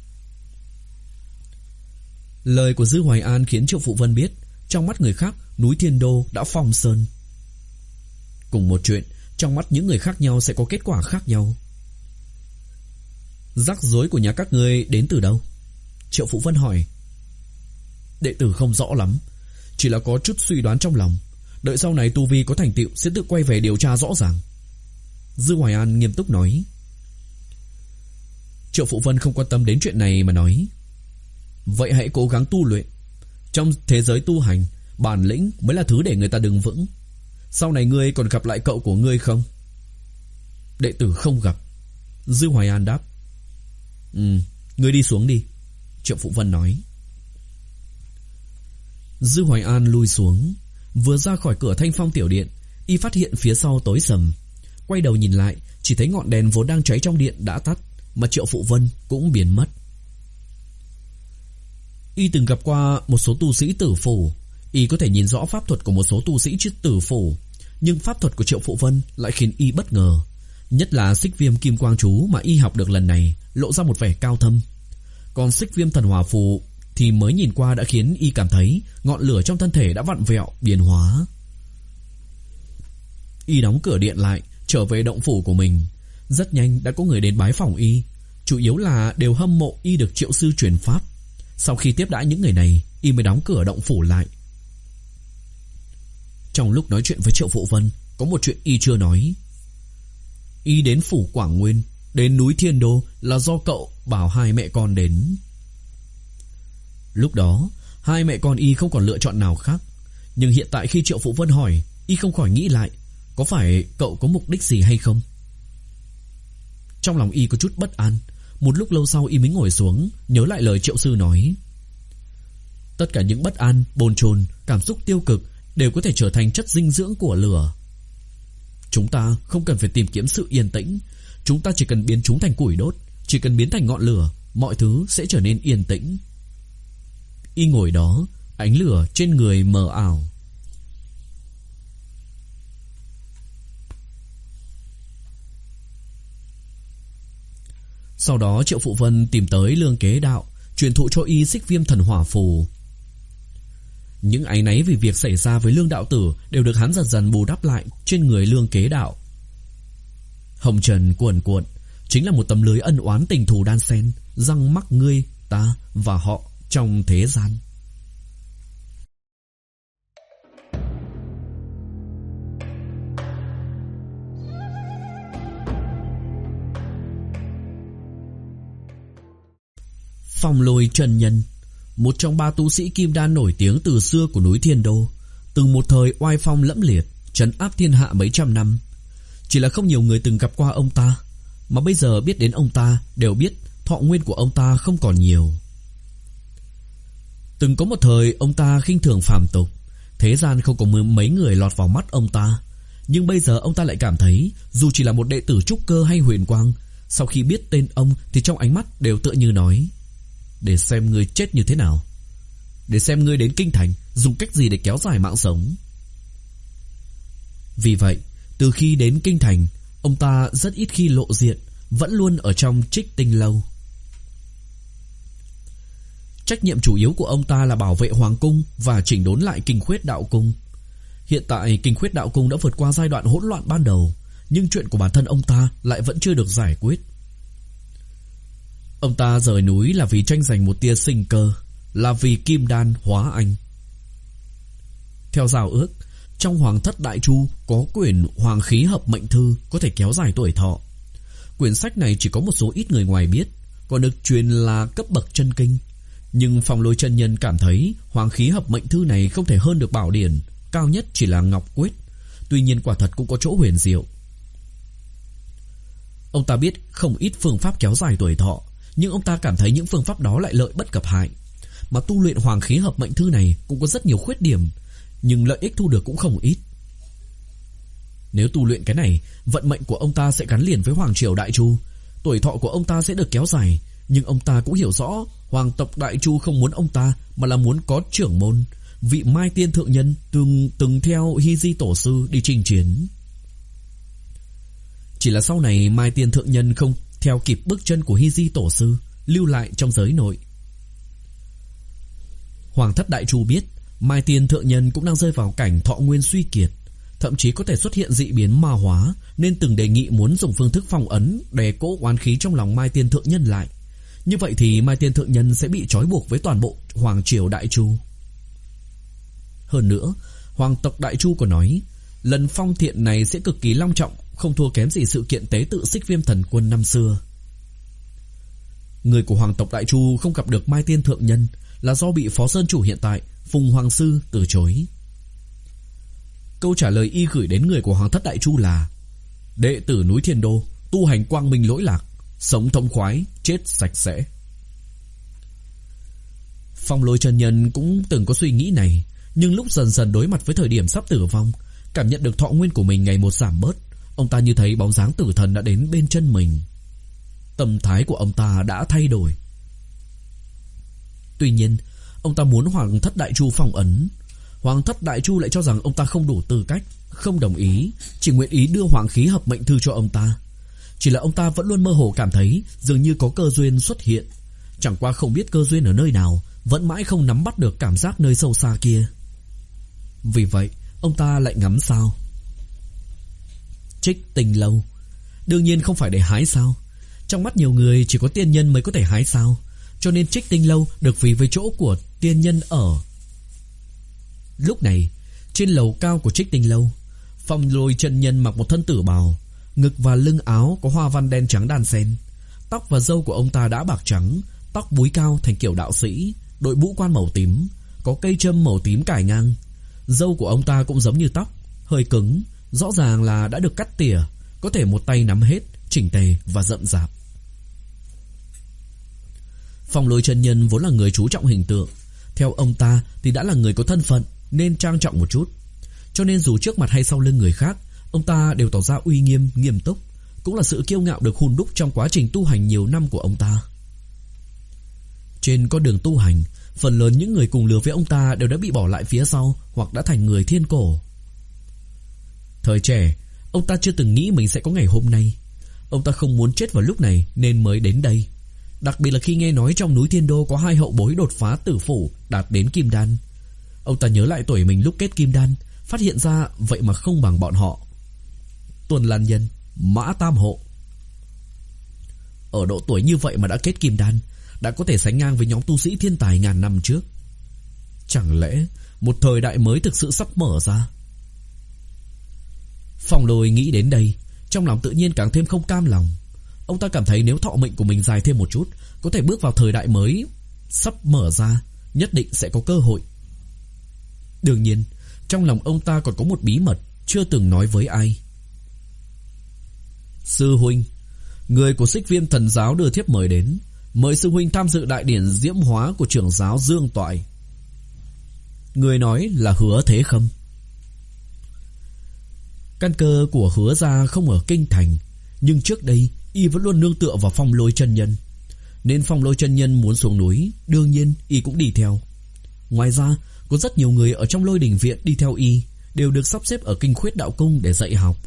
Lời của Dư Hoài An khiến Triệu Phụ Vân biết, trong mắt người khác, núi Thiên Đô đã phong sơn. Cùng một chuyện, trong mắt những người khác nhau sẽ có kết quả khác nhau. "Rắc rối của nhà các ngươi đến từ đâu?" Triệu Phụ Vân hỏi. "Đệ tử không rõ lắm, chỉ là có chút suy đoán trong lòng. Đợi sau này tu vi có thành tựu sẽ tự quay về điều tra rõ ràng." Dư Hoài An nghiêm túc nói. Triệu Phụ Vân không quan tâm đến chuyện này mà nói: "Vậy hãy cố gắng tu luyện. Trong thế giới tu hành, bản lĩnh mới là thứ để người ta đứng vững. Sau này ngươi còn gặp lại cậu của ngươi không?" "Đệ tử không gặp." Dư Hoài An đáp. "Ừ, ngươi đi xuống đi." Triệu Phụ Vân nói. Dư Hoài An lui xuống, vừa ra khỏi cửa Thanh Phong tiểu điện, y phát hiện phía sau tối sầm. Quay đầu nhìn lại, chỉ thấy ngọn đèn vốn đang cháy trong điện đã tắt, mà Triệu Phụ Vân cũng biến mất. Y từng gặp qua một số tu sĩ tử phủ, y có thể nhìn rõ pháp thuật của một số tu sĩ chứ tử phủ, nhưng pháp thuật của Triệu Phụ Vân lại khiến y bất ngờ. Nhất là xích viêm kim quang chú mà y học được lần này lộ ra một vẻ cao thâm. Còn xích viêm thần hỏa phù thì mới nhìn qua đã khiến y cảm thấy ngọn lửa trong thân thể đã vặn vẹo biến hóa. Y đóng cửa điện lại, trở về động phủ của mình. Rất nhanh đã có người đến bái phỏng y, chủ yếu là đều hâm mộ y được Triệu sư truyền pháp. Sau khi tiếp đãi những người này, y mới đóng cửa động phủ lại. Trong lúc nói chuyện với Triệu Phụ Vân, có một chuyện y chưa nói. Y đến phủ Quảng Nguyên, đến núi Thiên Đô là do cậu bảo hai mẹ con đến. Lúc đó, hai mẹ con y không còn lựa chọn nào khác. Nhưng hiện tại khi Triệu Phụ Vân hỏi, y không khỏi nghĩ lại, có phải cậu có mục đích gì hay không? Trong lòng y có chút bất an. Một lúc lâu sau y mới ngồi xuống, nhớ lại lời Triệu sư nói. Tất cả những bất an, bồn chồn, cảm xúc tiêu cực đều có thể trở thành chất dinh dưỡng của lửa. Chúng ta không cần phải tìm kiếm sự yên tĩnh, chúng ta chỉ cần biến chúng thành củi đốt, chỉ cần biến thành ngọn lửa, mọi thứ sẽ trở nên yên tĩnh. Y ngồi đó, ánh lửa trên người mờ ảo. Sau đó Triệu Phụ Vân tìm tới Lương Kế Đạo, truyền thụ cho y xích viêm thần hỏa phù. Những áy náy vì việc xảy ra với Lương đạo tử đều được hắn dần dần bù đắp lại trên người Lương Kế Đạo. Hồng trần cuồn cuộn, chính là một tấm lưới ân oán tình thù đan xen, răng mắc ngươi, ta và họ trong thế gian. Phong Lôi Chân Nhân, một trong ba tu sĩ kim đan nổi tiếng từ xưa của núi Thiên Đô, từng một thời oai phong lẫm liệt, trấn áp thiên hạ mấy trăm năm. Chỉ là không nhiều người từng gặp qua ông ta, mà bây giờ biết đến ông ta đều biết thọ nguyên của ông ta không còn nhiều. Từng có một thời ông ta khinh thường phàm tục, thế gian không có mấy người lọt vào mắt ông ta. Nhưng bây giờ ông ta lại cảm thấy, dù chỉ là một đệ tử trúc cơ hay huyền quang, sau khi biết tên ông thì trong ánh mắt đều tựa như nói: để xem ngươi chết như thế nào, để xem ngươi đến kinh thành dùng cách gì để kéo dài mạng sống. Vì vậy, từ khi đến kinh thành, ông ta rất ít khi lộ diện, vẫn luôn ở trong Trích Tinh lâu. Trách nhiệm chủ yếu của ông ta là bảo vệ hoàng cung và chỉnh đốn lại Kinh Khuyết Đạo Cung. Hiện tại Kinh Khuyết Đạo Cung đã vượt qua giai đoạn hỗn loạn ban đầu, nhưng chuyện của bản thân ông ta lại vẫn chưa được giải quyết. Ông ta rời núi là vì tranh giành một tia sinh cơ, là vì kim đan hóa anh. Theo giao ước, trong Hoàng Thất Đại Chu có quyển Hoàng Khí Hợp Mệnh Thư có thể kéo dài tuổi thọ. Quyển sách này chỉ có một số ít người ngoài biết, còn được truyền là cấp bậc chân kinh. Nhưng Phong Lôi chân nhân cảm thấy Hoàng Khí Hợp Mệnh Thư này không thể hơn được bảo điển, cao nhất chỉ là Ngọc Quyết. Tuy nhiên quả thật cũng có chỗ huyền diệu. Ông ta biết không ít phương pháp kéo dài tuổi thọ, nhưng ông ta cảm thấy những phương pháp đó lại lợi bất cập hại. Mà tu luyện Hoàng Khí Hợp Mệnh Thư này cũng có rất nhiều khuyết điểm, nhưng lợi ích thu được cũng không ít. Nếu tu luyện cái này, vận mệnh của ông ta sẽ gắn liền với Hoàng Triều Đại Chu, tuổi thọ của ông ta sẽ được kéo dài. Nhưng ông ta cũng hiểu rõ Hoàng tộc Đại Chu không muốn ông ta, mà là muốn có trưởng môn, vị Mai Tiên Thượng Nhân từng, từng theo Hy Di Tổ Sư đi chinh chiến. Chỉ là sau này Mai Tiên Thượng Nhân không theo kịp bước chân của Hy Di Tổ Sư, lưu lại trong giới nội. Hoàng Thất Đại Chu biết Mai Tiên Thượng Nhân cũng đang rơi vào cảnh thọ nguyên suy kiệt, thậm chí có thể xuất hiện dị biến ma hóa, nên từng đề nghị muốn dùng phương thức phong ấn để cố oán khí trong lòng Mai Tiên Thượng Nhân lại. Như vậy thì Mai Tiên Thượng Nhân sẽ bị trói buộc với toàn bộ Hoàng Triều Đại Chu. Hơn nữa, Hoàng tộc Đại Chu còn nói lần phong thiện này sẽ cực kỳ long trọng, không thua kém gì sự kiện tế tự Xích Viêm Thần Quân năm xưa. Người của Hoàng tộc Đại Chu không gặp được Mai Tiên Thượng Nhân là do bị Phó Sơn Chủ hiện tại Phùng Hoàng Sư từ chối. Câu trả lời y gửi đến người của Hoàng Thất Đại Chu là: đệ tử núi Thiên Đô, tu hành quang minh lỗi lạc, sống thông khoái, chết sạch sẽ. Phong Lôi chân nhân cũng từng có suy nghĩ này, nhưng lúc dần dần đối mặt với thời điểm sắp tử vong, cảm nhận được thọ nguyên của mình ngày một giảm bớt, ông ta như thấy bóng dáng tử thần đã đến bên chân mình. Tâm thái của ông ta đã thay đổi. Tuy nhiên, ông ta muốn Hoàng thất Đại Chu phong ấn. Hoàng thất Đại Chu lại cho rằng ông ta không đủ tư cách, không đồng ý, chỉ nguyện ý đưa hoàng khí hợp mệnh thư cho ông ta. Chỉ là ông ta vẫn luôn mơ hồ cảm thấy dường như có cơ duyên xuất hiện, chẳng qua không biết cơ duyên ở nơi nào, vẫn mãi không nắm bắt được cảm giác nơi sâu xa kia. Vì vậy, ông ta lại ngắm sao. Trích Tinh Lâu đương nhiên không phải để hái sao. Trong mắt nhiều người chỉ có tiên nhân mới có thể hái sao, cho nên Trích Tinh Lâu được ví với chỗ của tiên nhân ở. Lúc này, trên lầu cao của Trích Tinh Lâu, Phong Lôi chân nhân mặc một thân tử bào, ngực và lưng áo có hoa văn đen trắng đan xen. Tóc và râu của ông ta đã bạc trắng, tóc búi cao thành kiểu đạo sĩ, đội mũ quan màu tím, có cây châm màu tím cài ngang. Râu của ông ta cũng giống như tóc, hơi cứng, rõ ràng là đã được cắt tỉa, có thể một tay nắm hết, chỉnh tề và rậm rạp. Phong Lôi chân nhân vốn là người chú trọng hình tượng, theo ông ta thì đã là người có thân phận nên trang trọng một chút, cho nên dù trước mặt hay sau lưng người khác, ông ta đều tỏ ra uy nghiêm, nghiêm túc, cũng là sự kiêu ngạo được hun đúc trong quá trình tu hành nhiều năm của ông ta. Trên con đường tu hành, phần lớn những người cùng lứa với ông ta đều đã bị bỏ lại phía sau hoặc đã thành người thiên cổ. Thời trẻ, ông ta chưa từng nghĩ mình sẽ có ngày hôm nay. Ông ta không muốn chết vào lúc này nên mới đến đây. Đặc biệt là khi nghe nói trong núi Thiên Đô có hai hậu bối đột phá tử phủ đạt đến kim đan. Ông ta nhớ lại tuổi mình lúc kết kim đan, phát hiện ra vậy mà không bằng bọn họ. Tuần Lan Nhân, Mã Tam Hộ. Ở độ tuổi như vậy mà đã kết kim đan, đã có thể sánh ngang với nhóm tu sĩ thiên tài ngàn năm trước. Chẳng lẽ một thời đại mới thực sự sắp mở ra? Phong Lôi nghĩ đến đây, trong lòng tự nhiên càng thêm không cam lòng. Ông ta cảm thấy nếu thọ mệnh của mình dài thêm một chút, có thể bước vào thời đại mới sắp mở ra, nhất định sẽ có cơ hội. Đương nhiên, trong lòng ông ta còn có một bí mật chưa từng nói với ai. Sư huynh, người của Xích Viêm Thần Giáo đưa thiếp mời đến, mời sư huynh tham dự đại điển diễm hóa của trưởng giáo Dương Toại. Người nói là Hứa Thế Khâm. Căn cơ của Hứa gia không ở kinh thành, nhưng trước đây y vẫn luôn nương tựa vào Phong Lôi chân nhân, nên Phong Lôi chân nhân muốn xuống núi, đương nhiên y cũng đi theo. Ngoài ra, có rất nhiều người ở trong Lôi Đình viện đi theo y, đều được sắp xếp ở Kinh Khuyết Đạo Cung để dạy học.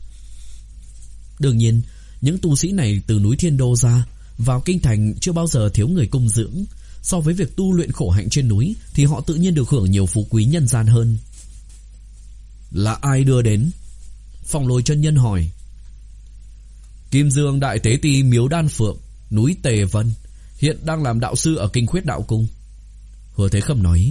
Đương nhiên, những tu sĩ này từ núi Thiên Đô ra, vào kinh thành chưa bao giờ thiếu người cung dưỡng. So với việc tu luyện khổ hạnh trên núi thì họ tự nhiên được hưởng nhiều phú quý nhân gian hơn. Là ai đưa đến? Phong Lôi chân nhân hỏi. Kim Dương Đại Tế Ti Miếu Đan Phượng, núi Tề Vân, hiện đang làm đạo sư ở Kinh Khuyết Đạo Cung. Hứa Thế Khâm nói.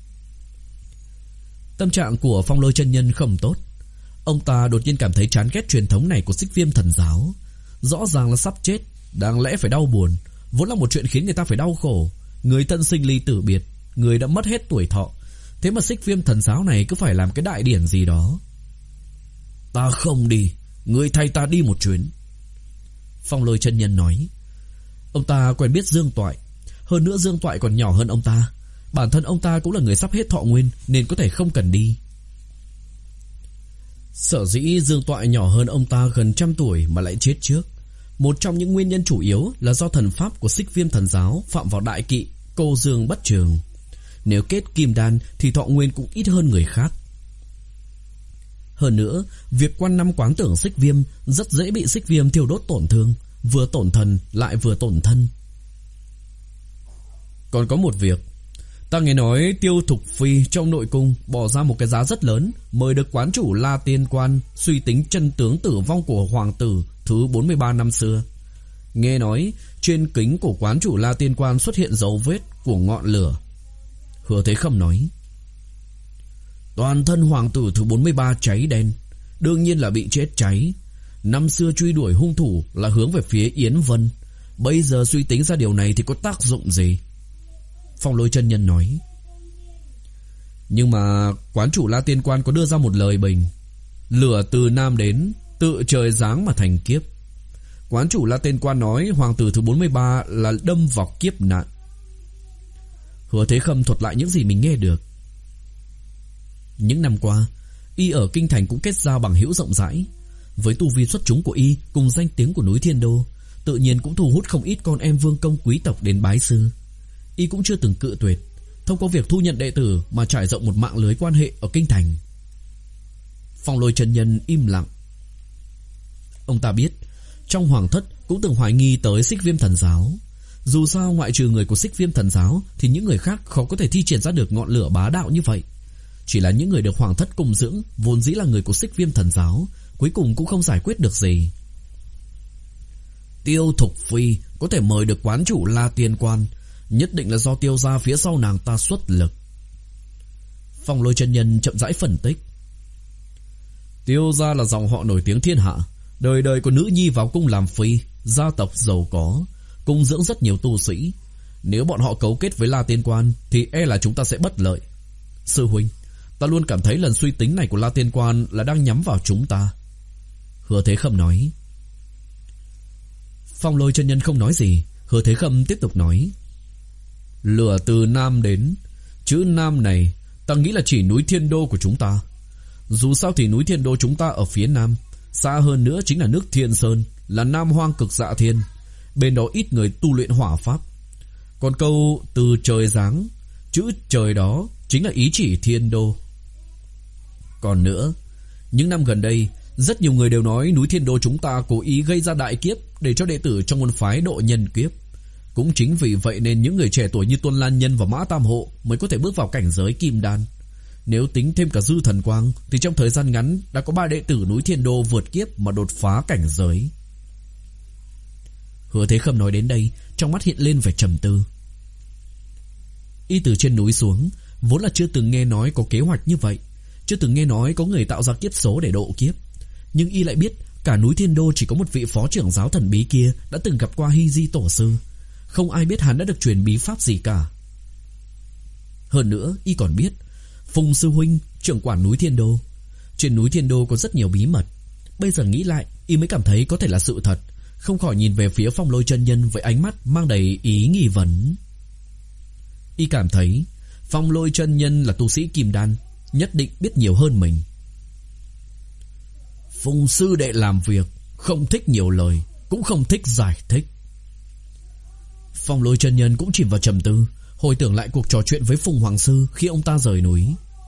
Tâm trạng của Phong Lôi chân nhân không tốt. Ông ta đột nhiên cảm thấy chán ghét truyền thống này của Xích Viêm Thần Giáo. Rõ ràng là sắp chết, đáng lẽ phải đau buồn, vốn là một chuyện khiến người ta phải đau khổ. Người thân sinh ly tử biệt, người đã mất hết tuổi thọ, thế mà Xích Viêm Thần Giáo này cứ phải làm cái đại điển gì đó. Ta không đi, người thay ta đi một chuyến. Phong Lôi chân nhân nói. Ông ta quen biết Dương Toại, hơn nữa Dương Toại còn nhỏ hơn ông ta. Bản thân ông ta cũng là người sắp hết thọ nguyên, nên có thể không cần đi. Sở dĩ Dương Toại nhỏ hơn ông ta gần trăm tuổi mà lại chết trước, một trong những nguyên nhân chủ yếu là do thần pháp của Xích Viêm Thần Giáo phạm vào đại kỵ Cô Dương Bất Trường. Nếu kết kim đan thì thọ nguyên cũng ít hơn người khác. Hơn nữa, việc quan năm quán tưởng xích viêm rất dễ bị xích viêm thiêu đốt tổn thương, vừa tổn thần lại vừa tổn thân. Còn có một việc, ta nghe nói Tiêu Thục Phi trong nội cung bỏ ra một cái giá rất lớn mời được quán chủ La Tiên Quan suy tính chân tướng tử vong của hoàng tử thứ bốn mươi ba năm xưa. Nghe nói trên kính của quán chủ La Tiên Quan xuất hiện dấu vết của ngọn lửa. Hứa Thế Khâm nói. Toàn thân hoàng tử thứ bốn mươi ba cháy đen, đương nhiên là bị chết cháy. Năm xưa truy đuổi hung thủ là hướng về phía Yến Vân, bây giờ suy tính ra điều này thì có tác dụng gì? Phong Lôi chân nhân nói. Nhưng mà quán chủ La Tiên Quan có đưa ra một lời bình: lửa từ nam đến, tự trời giáng mà thành kiếp. Quán chủ La Tiên Quan nói hoàng tử thứ bốn mươi ba là đâm vào kiếp nạn. Hứa Thế Khâm thuật lại những gì mình nghe được. Những năm qua, y ở kinh thành cũng kết giao bằng hữu rộng rãi. Với tu vi xuất chúng của y cùng danh tiếng của núi Thiên Đô, tự nhiên cũng thu hút không ít con em vương công quý tộc đến bái sư. Y cũng chưa từng cự tuyệt, thông qua việc thu nhận đệ tử mà trải rộng một mạng lưới quan hệ ở kinh thành. Phong Lôi chân nhân im lặng. Ông ta biết trong hoàng thất cũng từng hoài nghi tới Xích Viêm Thần Giáo. Dù sao ngoại trừ người của Xích Viêm Thần Giáo thì những người khác khó có thể thi triển ra được ngọn lửa bá đạo như vậy. Chỉ là những người được hoàng thất cung dưỡng vốn dĩ là người của Xích Viêm Thần Giáo, cuối cùng cũng không giải quyết được gì. Tiêu Thục Phi có thể mời được quán chủ La Tiên Quan, nhất định là do Tiêu gia phía sau nàng ta xuất lực. Phong Lôi chân nhân chậm rãi phân tích. Tiêu gia là dòng họ nổi tiếng thiên hạ, đời đời có nữ nhi vào cung làm phi, gia tộc giàu có, cung dưỡng rất nhiều tu sĩ. Nếu bọn họ cấu kết với La Tiên Quan thì e là chúng ta sẽ bất lợi. Sư huynh, ta luôn cảm thấy lần suy tính này của La Tiên Quan là đang nhắm vào chúng ta. Hứa Thế Khâm nói. Phong Lôi chân nhân không nói gì. Hứa Thế Khâm tiếp tục nói. Lửa từ Nam đến. Chữ Nam này ta nghĩ là chỉ núi Thiên Đô của chúng ta. Dù sao thì núi Thiên Đô chúng ta ở phía Nam, xa hơn nữa chính là nước Thiên Sơn, là Nam Hoang Cực Dạ Thiên. Bên đó ít người tu luyện hỏa pháp. Còn câu từ trời giáng, chữ trời đó chính là ý chỉ Thiên Đô. Còn nữa, những năm gần đây rất nhiều người đều nói núi Thiên Đô chúng ta cố ý gây ra đại kiếp để cho đệ tử trong môn phái độ nhân kiếp. Cũng chính vì vậy nên những người trẻ tuổi như Tuân Lan Nhân và Mã Tam Hộ mới có thể bước vào cảnh giới kim đan. Nếu tính thêm cả Dư Thần Quang thì trong thời gian ngắn đã có ba đệ tử núi Thiên Đô vượt kiếp mà đột phá cảnh giới. Hứa Thế Khâm nói đến đây, trong mắt hiện lên vẻ trầm tư. Y từ trên núi xuống, vốn là chưa từng nghe nói có kế hoạch như vậy, chưa từng nghe nói có người tạo ra kiếp số để độ kiếp. Nhưng y lại biết cả núi Thiên Đô chỉ có một vị phó trưởng giáo thần bí kia đã từng gặp qua Hy Di tổ sư. Không ai biết hắn đã được truyền bí pháp gì cả. Hơn nữa y còn biết Phùng sư huynh trưởng quản núi Thiên Đô. Trên núi Thiên Đô có rất nhiều bí mật. Bây giờ nghĩ lại y mới cảm thấy có thể là sự thật, không khỏi nhìn về phía Phong Lôi chân nhân với ánh mắt mang đầy ý nghi vấn. Y cảm thấy Phong Lôi chân nhân là tu sĩ kim đan, nhất định biết nhiều hơn mình. Phùng sư đệ làm việc không thích nhiều lời, cũng không thích giải thích. Phong Lôi chân nhân cũng chìm vào trầm tư, hồi tưởng lại cuộc trò chuyện với Phùng Hoàng sư khi ông ta rời núi.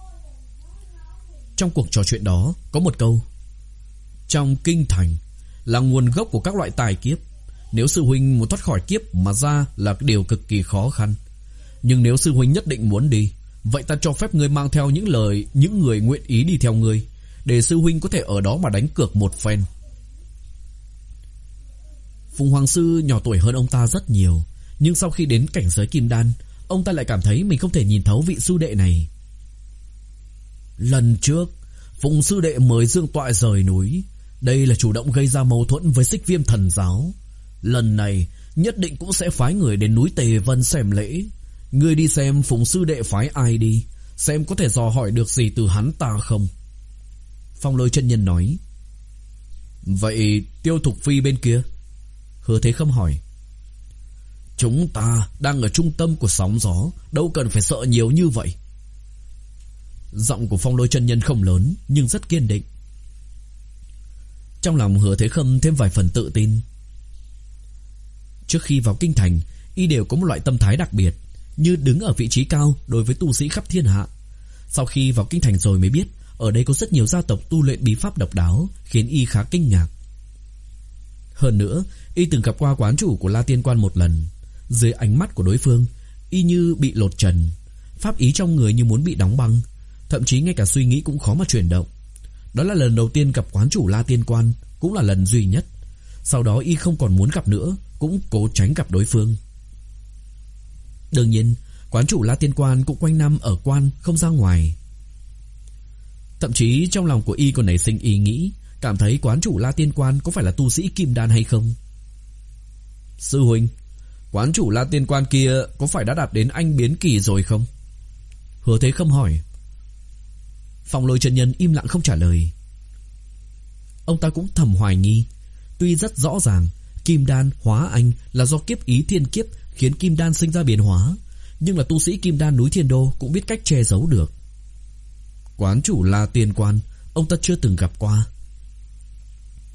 Trong cuộc trò chuyện đó có một câu: trong kinh thành là nguồn gốc của các loại tài kiếp. Nếu sư huynh muốn thoát khỏi kiếp mà ra là điều cực kỳ khó khăn. Nhưng nếu sư huynh nhất định muốn đi, vậy ta cho phép ngươi mang theo những lời những người nguyện ý đi theo ngươi, để sư huynh có thể ở đó mà đánh cược một phen. Phùng Hoàng sư nhỏ tuổi hơn ông ta rất nhiều, nhưng sau khi đến cảnh giới kim đan, ông ta lại cảm thấy mình không thể nhìn thấu vị sư đệ này. Lần trước Phùng sư đệ mời Dương Toại rời núi, đây là chủ động gây ra mâu thuẫn với Xích Viêm Thần Giáo. Lần này nhất định cũng sẽ phái người đến núi Tề Vân xem lễ. Ngươi đi xem Phùng sư đệ phái ai đi, xem có thể dò hỏi được gì từ hắn ta không. Phong Lôi chân nhân nói. Vậy Tiêu Thục Phi bên kia? Hứa Thế Khâm hỏi. Chúng ta đang ở trung tâm của sóng gió, đâu cần phải sợ nhiều như vậy. Giọng của Phong Lôi chân nhân không lớn nhưng rất kiên định. Trong lòng Hứa Thế Khâm thêm vài phần tự tin. Trước khi vào kinh thành, y đều có một loại tâm thái đặc biệt, như đứng ở vị trí cao đối với tu sĩ khắp thiên hạ. Sau khi vào kinh thành rồi mới biết ở đây có rất nhiều gia tộc tu luyện bí pháp độc đáo, khiến y khá kinh ngạc. Hơn nữa, y từng gặp qua quán chủ của La Tiên Quan một lần. Dưới ánh mắt của đối phương, y như bị lột trần, pháp ý trong người như muốn bị đóng băng, thậm chí ngay cả suy nghĩ cũng khó mà chuyển động. Đó là lần đầu tiên gặp quán chủ La Tiên Quan, cũng là lần duy nhất. Sau đó y không còn muốn gặp nữa, cũng cố tránh gặp đối phương. Đương nhiên, quán chủ La Tiên Quan cũng quanh năm ở quan, không ra ngoài. Thậm chí trong lòng của y còn nảy sinh ý nghĩ, cảm thấy quán chủ La Tiên Quan có phải là tu sĩ kim đan hay không. Sư huynh, quán chủ La Tiên Quan kia có phải đã đạt đến anh biến kỳ rồi không? Hứa Thế Khâm hỏi. Phong Lôi chân nhân im lặng không trả lời. Ông ta cũng thầm hoài nghi. Tuy rất rõ ràng kim đan hóa anh là do kiếp ý thiên kiếp khiến kim đan sinh ra biến hóa, nhưng là tu sĩ kim đan núi Thiên Đô cũng biết cách che giấu được. Quán chủ La Tiên Quan ông ta chưa từng gặp qua.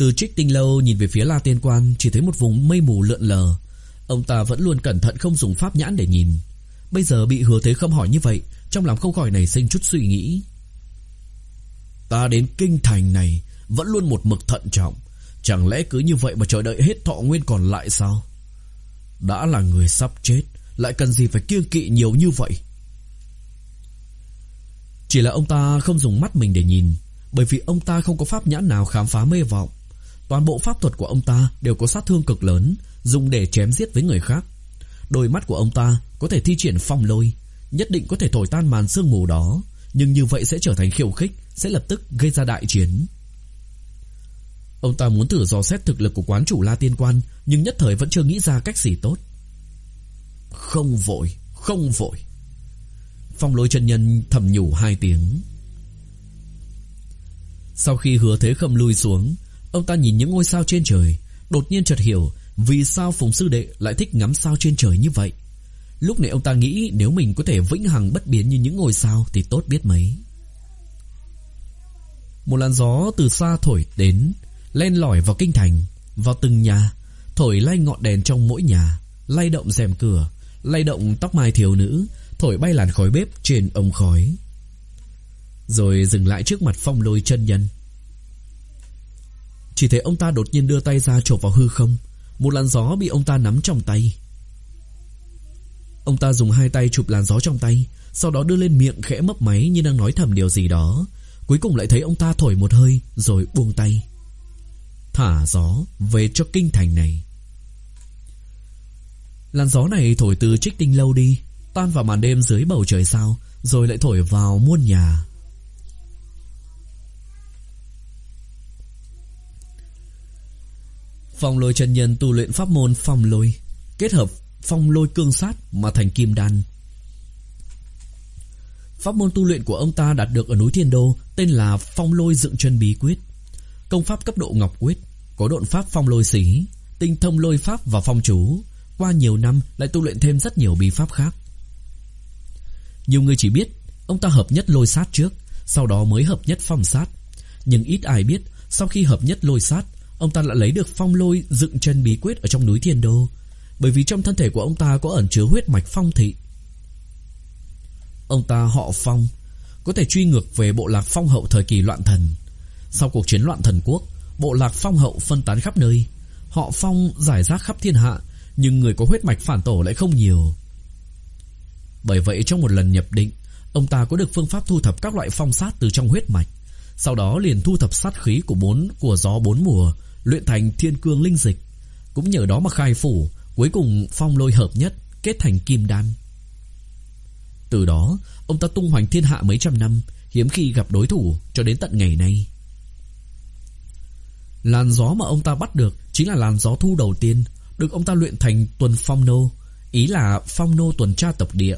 Từ Trích Tinh Lâu nhìn về phía La Tiên Quan, chỉ thấy một vùng mây mù lượn lờ. Ông ta vẫn luôn cẩn thận không dùng pháp nhãn để nhìn. Bây giờ bị Hứa Thế Khâm hỏi như vậy, trong lòng không khỏi nảy sinh chút suy nghĩ. Ta đến kinh thành này vẫn luôn một mực thận trọng, chẳng lẽ cứ như vậy mà chờ đợi hết thọ nguyên còn lại sao? Đã là người sắp chết, lại cần gì phải kiêng kỵ nhiều như vậy? Chỉ là ông ta không dùng mắt mình để nhìn, bởi vì ông ta không có pháp nhãn nào khám phá mê vọng. Toàn bộ pháp thuật của ông ta đều có sát thương cực lớn, dùng để chém giết với người khác. Đôi mắt của ông ta có thể thi triển phong lôi, nhất định có thể thổi tan màn sương mù đó, nhưng như vậy sẽ trở thành khiêu khích, sẽ lập tức gây ra đại chiến. Ông ta muốn thử dò xét thực lực của quán chủ La Tiên Quan, nhưng nhất thời vẫn chưa nghĩ ra cách gì tốt. Không vội, không vội. Phong Lôi chân nhân thầm nhủ hai tiếng. Sau khi Hứa Thế Khâm lui xuống, ông ta nhìn những ngôi sao trên trời, đột nhiên chợt hiểu vì sao Phùng sư đệ lại thích ngắm sao trên trời như vậy. Lúc này ông ta nghĩ nếu mình có thể vĩnh hằng bất biến như những ngôi sao thì tốt biết mấy. Một làn gió từ xa thổi đến, len lỏi vào kinh thành, vào từng nhà, thổi lay ngọn đèn trong mỗi nhà, lay động rèm cửa, lay động tóc mai thiếu nữ, thổi bay làn khói bếp trên ống khói, rồi dừng lại trước mặt Phong Lôi chân nhân. Chỉ thấy ông ta đột nhiên đưa tay ra chộp vào hư không, một làn gió bị ông ta nắm trong tay. Ông ta dùng hai tay chụp làn gió trong tay, sau đó đưa lên miệng khẽ mấp máy như đang nói thầm điều gì đó. Cuối cùng lại thấy ông ta thổi một hơi rồi buông tay. Thả gió về cho kinh thành này. Làn gió này thổi từ Trích Tinh Lâu đi, tan vào màn đêm dưới bầu trời sao, rồi lại thổi vào muôn nhà. Phong Lôi chân nhân tu luyện pháp môn phong lôi, kết hợp phong lôi cương sát mà thành kim đan. Pháp môn tu luyện của ông ta đạt được ở núi Thiên Đô tên là Phong Lôi Dựng Chân Bí Quyết. Công pháp cấp độ Ngọc Quyết, có độn pháp phong lôi xí, tinh thông lôi pháp và phong chú. Qua nhiều năm lại tu luyện thêm rất nhiều bí pháp khác. Nhiều người chỉ biết ông ta hợp nhất lôi sát trước, sau đó mới hợp nhất phong sát. Nhưng ít ai biết sau khi hợp nhất lôi sát, ông ta lại lấy được Phong Lôi Dựng Chân Bí Quyết ở trong núi Thiên Đô, bởi vì trong thân thể của ông ta có ẩn chứa huyết mạch phong thị. Ông ta họ Phong, có thể truy ngược về bộ lạc Phong Hậu thời kỳ loạn thần. Sau cuộc chiến loạn thần quốc, bộ lạc Phong Hậu phân tán khắp nơi, họ Phong rải rác khắp thiên hạ, nhưng người có huyết mạch phản tổ lại không nhiều. Bởi vậy trong một lần nhập định, ông ta có được phương pháp thu thập các loại phong sát từ trong huyết mạch, sau đó liền thu thập sát khí của bốn của gió bốn mùa, luyện thành thiên cương linh dịch. Cũng nhờ đó mà khai phủ, cuối cùng phong lôi hợp nhất, kết thành kim đan. Từ đó, ông ta tung hoành thiên hạ mấy trăm năm, hiếm khi gặp đối thủ cho đến tận ngày nay. Làn gió mà ông ta bắt được chính là làn gió thu đầu tiên, được ông ta luyện thành tuần phong nô, ý là phong nô tuần tra tập địa.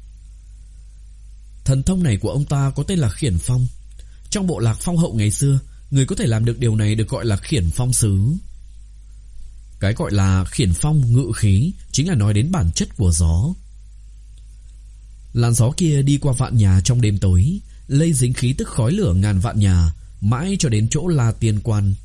Thần thông này của ông ta có tên là Khiển Phong. Trong bộ lạc Phong Hậu ngày xưa, người có thể làm được điều này được gọi là Khiển Phong sứ. Cái gọi là khiển phong ngự khí chính là nói đến bản chất của gió. Làn gió kia đi qua vạn nhà trong đêm tối, lây dính khí tức khói lửa ngàn vạn nhà, mãi cho đến chỗ La Tiên Quan.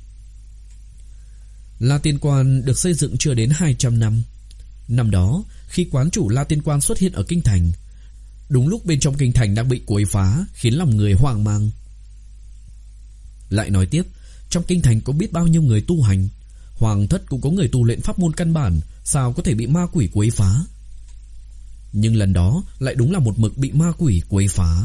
La Tiên Quan được xây dựng chưa đến hai trăm năm. Năm đó, khi quán chủ La Tiên Quan xuất hiện ở kinh thành, đúng lúc bên trong kinh thành đang bị quấy phá, khiến lòng người hoang mang. Lại nói tiếp, trong kinh thành có biết bao nhiêu người tu hành, hoàng thất cũng có người tu luyện pháp môn căn bản, sao có thể bị ma quỷ quấy phá. Nhưng lần đó lại đúng là một mực bị ma quỷ quấy phá.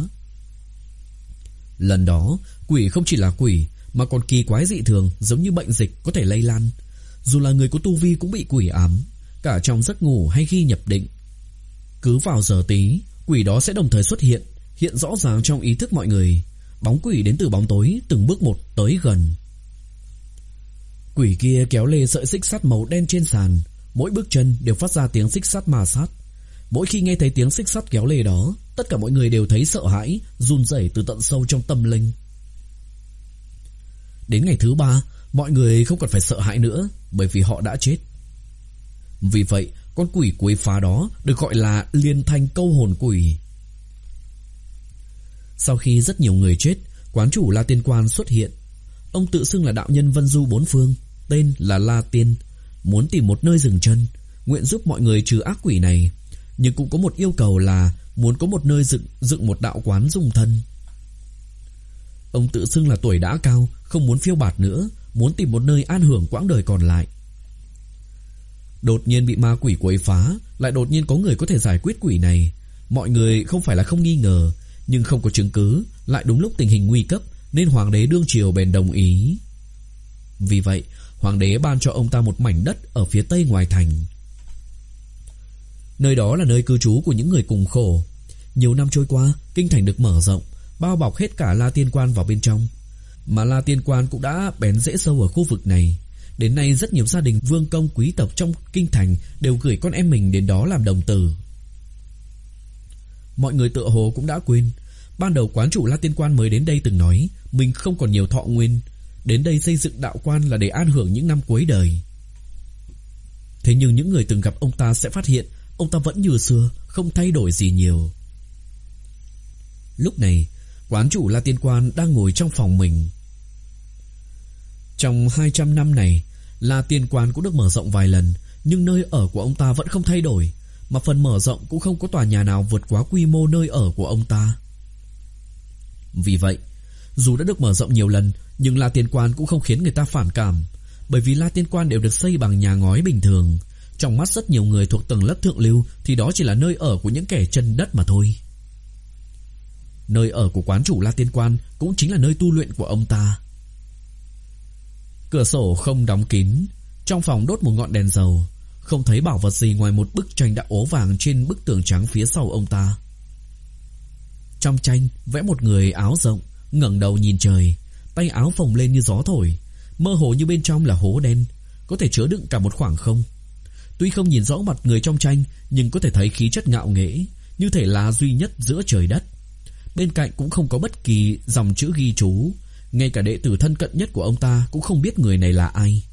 Lần đó, quỷ không chỉ là quỷ, mà còn kỳ quái dị thường, giống như bệnh dịch có thể lây lan. Dù là người có tu vi cũng bị quỷ ám, cả trong giấc ngủ hay khi nhập định. Cứ vào giờ tí, quỷ đó sẽ đồng thời xuất hiện, hiện rõ ràng trong ý thức mọi người. Bóng quỷ đến từ bóng tối, từng bước một tới gần. Quỷ kia kéo lê sợi xích sắt màu đen trên sàn, mỗi bước chân đều phát ra tiếng xích sắt ma sát. Mỗi khi nghe thấy tiếng xích sắt kéo lê đó, tất cả mọi người đều thấy sợ hãi, run rẩy từ tận sâu trong tâm linh. Đến ngày thứ ba, mọi người không còn phải sợ hãi nữa, bởi vì họ đã chết. Vì vậy, con quỷ quấy phá đó được gọi là Liên Thanh Câu Hồn Quỷ. Sau khi rất nhiều người chết, quán chủ La Tiên Quan xuất hiện. Ông tự xưng là đạo nhân vân du bốn phương, tên là La Tiên, muốn tìm một nơi dừng chân, nguyện giúp mọi người trừ ác quỷ này, nhưng cũng có một yêu cầu là muốn có một nơi dựng dựng một đạo quán dung thân. Ông tự xưng là tuổi đã cao, không muốn phiêu bạt nữa, muốn tìm một nơi an hưởng quãng đời còn lại. Đột nhiên bị ma quỷ quấy phá, lại đột nhiên có người có thể giải quyết quỷ này. Mọi người không phải là không nghi ngờ, nhưng không có chứng cứ, lại đúng lúc tình hình nguy cấp, nên hoàng đế đương triều bèn đồng ý. Vì vậy, hoàng đế ban cho ông ta một mảnh đất ở phía tây ngoài thành. Nơi đó là nơi cư trú của những người cùng khổ. Nhiều năm trôi qua, kinh thành được mở rộng, bao bọc hết cả La Tiên Quan vào bên trong. Mà La Tiên Quan cũng đã bén rễ sâu ở khu vực này. Đến nay rất nhiều gia đình vương công quý tộc trong kinh thành đều gửi con em mình đến đó làm đồng tử. Mọi người tựa hồ cũng đã quên, ban đầu quán chủ La Tiên Quan mới đến đây từng nói mình không còn nhiều thọ nguyên, đến đây xây dựng đạo quan là để an hưởng những năm cuối đời. Thế nhưng những người từng gặp ông ta sẽ phát hiện ông ta vẫn như xưa, không thay đổi gì nhiều. Lúc này, quán chủ La Tiên Quan đang ngồi trong phòng mình. Trong hai trăm năm này, La Tiên Quan cũng được mở rộng vài lần, nhưng nơi ở của ông ta vẫn không thay đổi, mà phần mở rộng cũng không có tòa nhà nào vượt quá quy mô nơi ở của ông ta. Vì vậy, dù đã được mở rộng nhiều lần, nhưng La Tiên Quan cũng không khiến người ta phản cảm, bởi vì La Tiên Quan đều được xây bằng nhà ngói bình thường. Trong mắt rất nhiều người thuộc tầng lớp thượng lưu thì đó chỉ là nơi ở của những kẻ chân đất mà thôi. Nơi ở của quán chủ La Tiên Quan cũng chính là nơi tu luyện của ông ta. Cửa sổ không đóng kín, trong phòng đốt một ngọn đèn dầu, không thấy bảo vật gì ngoài một bức tranh đã ố vàng trên bức tường trắng phía sau ông ta. Trong tranh vẽ một người áo rộng, ngẩng đầu nhìn trời, tay áo phồng lên như gió thổi, mơ hồ như bên trong là hố đen, có thể chứa đựng cả một khoảng không. Tuy không nhìn rõ mặt người trong tranh, nhưng có thể thấy khí chất ngạo nghễ, như thể là duy nhất giữa trời đất. Bên cạnh cũng không có bất kỳ dòng chữ ghi chú, ngay cả đệ tử thân cận nhất của ông ta cũng không biết người này là ai.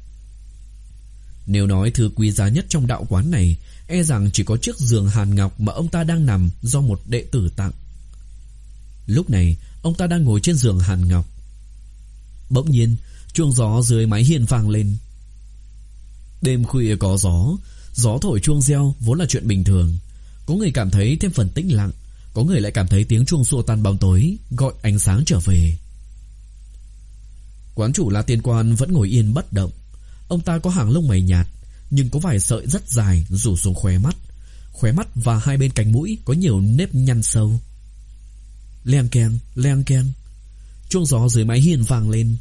Nếu nói thứ quý giá nhất trong đạo quán này, e rằng chỉ có chiếc giường hàn ngọc mà ông ta đang nằm do một đệ tử tặng. Lúc này, ông ta đang ngồi trên giường hàn ngọc. Bỗng nhiên, chuông gió dưới mái hiên vang lên. Đêm khuya có gió, gió thổi chuông reo vốn là chuyện bình thường. Có người cảm thấy thêm phần tĩnh lặng, có người lại cảm thấy tiếng chuông xua tan bóng tối, gọi ánh sáng trở về. Quán chủ La Tiên Quan vẫn ngồi yên bất động. Ông ta có hàng lông mày nhạt, nhưng có vài sợi rất dài rủ xuống khóe mắt. Khóe mắt và hai bên cánh mũi có nhiều nếp nhăn sâu. Leng keng, leng keng, chuông gió dưới mái hiên vang lên.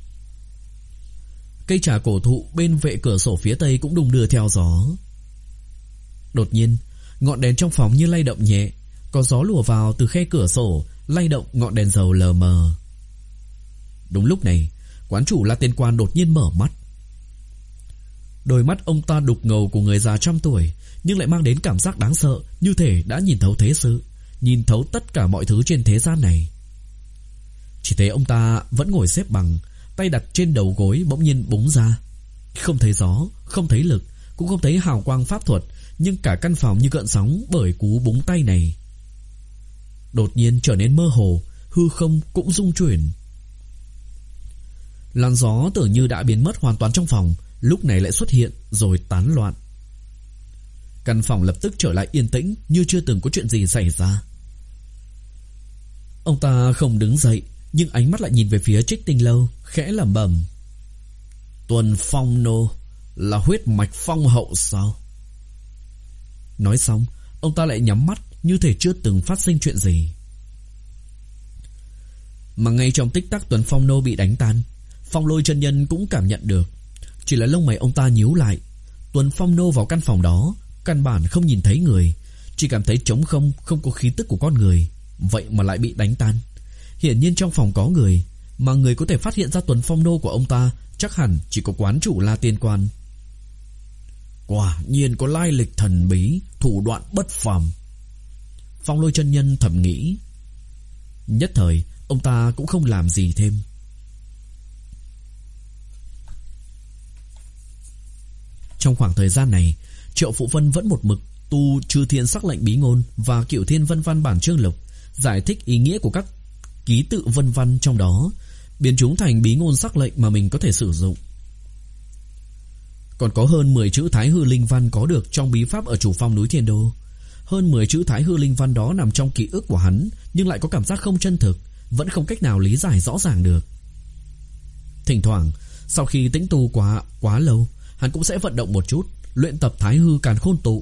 Cây trà cổ thụ bên vệ cửa sổ phía tây cũng đung đưa theo gió. Đột nhiên, ngọn đèn trong phòng như lay động nhẹ, có gió lùa vào từ khe cửa sổ, lay động ngọn đèn dầu lờ mờ. Đúng lúc này, quán chủ La Tiên Quan đột nhiên mở mắt. Đôi mắt ông ta đục ngầu của người già trăm tuổi, nhưng lại mang đến cảm giác đáng sợ, như thể đã nhìn thấu thế sự, nhìn thấu tất cả mọi thứ trên thế gian này. Chỉ thấy ông ta vẫn ngồi xếp bằng, tay đặt trên đầu gối bỗng nhiên búng ra. Không thấy gió, không thấy lực, cũng không thấy hào quang pháp thuật, nhưng cả căn phòng như gợn sóng bởi cú búng tay này. Đột nhiên trở nên mơ hồ, hư không cũng rung chuyển. Làn gió tưởng như đã biến mất hoàn toàn trong phòng, lúc này lại xuất hiện rồi tán loạn. Căn phòng lập tức trở lại yên tĩnh, như chưa từng có chuyện gì xảy ra. Ông ta không đứng dậy, nhưng ánh mắt lại nhìn về phía Trích Tinh Lâu, khẽ lẩm bẩm: Tuần Phong Nô là huyết mạch phong hậu sao? Nói xong, ông ta lại nhắm mắt, như thể chưa từng phát sinh chuyện gì. Mà ngay trong tích tắc Tuần Phong Nô bị đánh tan, Phong Lôi chân nhân cũng cảm nhận được. Chỉ là lông mày ông ta nhíu lại. Tuần Phong Nô vào căn phòng đó, căn bản không nhìn thấy người, chỉ cảm thấy trống không, không có khí tức của con người. Vậy mà lại bị đánh tan. Hiển nhiên trong phòng có người, mà người có thể phát hiện ra Tuần Phong Nô của ông ta chắc hẳn chỉ có quán chủ La Tiên Quan. Quả nhiên có lai lịch thần bí, thủ đoạn bất phàm, Phong Lôi chân nhân thầm nghĩ. Nhất thời ông ta cũng không làm gì thêm. Trong khoảng thời gian này, Triệu Phụ Vân vẫn một mực tu Chư Thiên Sắc Lệnh Bí Ngôn và Cửu Thiên Vân Văn bản chương lục, giải thích ý nghĩa của các ký tự vân văn trong đó. biến chúng thành bí ngôn sắc lệnh mà mình có thể sử dụng. Còn có hơn mười chữ Thái Hư Linh Văn có được trong bí pháp ở chủ phong núi Thiên Đô. Hơn mười chữ Thái Hư Linh Văn đó nằm trong ký ức của hắn, nhưng lại có cảm giác không chân thực, vẫn không cách nào lý giải rõ ràng được. Thỉnh thoảng, sau khi tĩnh tu quá quá lâu, hắn cũng sẽ vận động một chút, luyện tập Thái Hư Càn Khôn Tụ.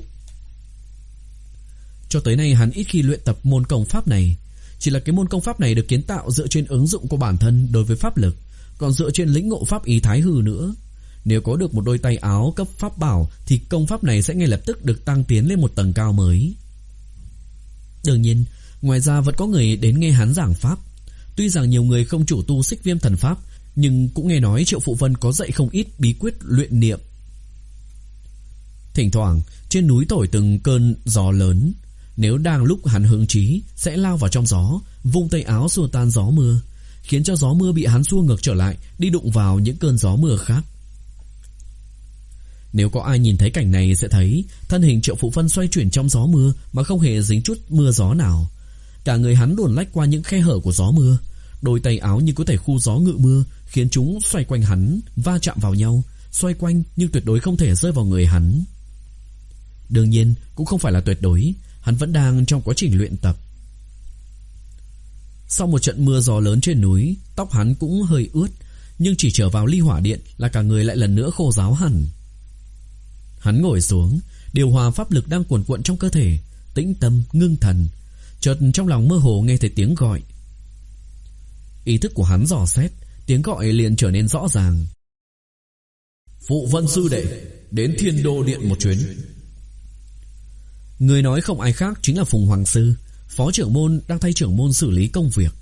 Cho tới nay hắn ít khi luyện tập môn công pháp này. Chỉ là cái môn công pháp này được kiến tạo dựa trên ứng dụng của bản thân đối với pháp lực, còn dựa trên lĩnh ngộ pháp ý Thái Hư nữa. Nếu có được một đôi tay áo cấp pháp bảo thì công pháp này sẽ ngay lập tức được tăng tiến lên một tầng cao mới. Đương nhiên, ngoài ra vẫn có người đến nghe hắn giảng pháp. Tuy rằng nhiều người không chủ tu Xích Viêm thần pháp, nhưng cũng nghe nói Triệu Phụ Vân có dạy không ít bí quyết luyện niệm. Thỉnh thoảng, trên núi thổi từng cơn gió lớn. Nếu đang lúc hắn hứng chí, sẽ lao vào trong gió, vung tay áo xua tan gió mưa, khiến cho gió mưa bị hắn xua ngược trở lại, đi đụng vào những cơn gió mưa khác. Nếu có ai nhìn thấy cảnh này sẽ thấy thân hình Triệu Phụ Vân xoay chuyển trong gió mưa mà không hề dính chút mưa gió nào. Cả người hắn luồn lách qua những khe hở của gió mưa, đôi tay áo như có thể khu gió ngự mưa, khiến chúng xoay quanh hắn, va chạm vào nhau, xoay quanh nhưng tuyệt đối không thể rơi vào người hắn. Đương nhiên, cũng không phải là tuyệt đối, hắn vẫn đang trong quá trình luyện tập. Sau một trận mưa gió lớn trên núi, tóc hắn cũng hơi ướt, nhưng chỉ trở vào ly hỏa điện là cả người lại lần nữa khô ráo hẳn. Hắn ngồi xuống, điều hòa pháp lực đang cuồn cuộn trong cơ thể, tĩnh tâm, ngưng thần. Chợt trong lòng mơ hồ nghe thấy tiếng gọi. Ý thức của hắn dò xét, tiếng gọi liền trở nên rõ ràng. Phụ Vân sư đệ, đến Thiên Đô điện một chuyến. Người nói không ai khác chính là Phùng Hoàng sư, phó trưởng môn đang thay trưởng môn xử lý công việc.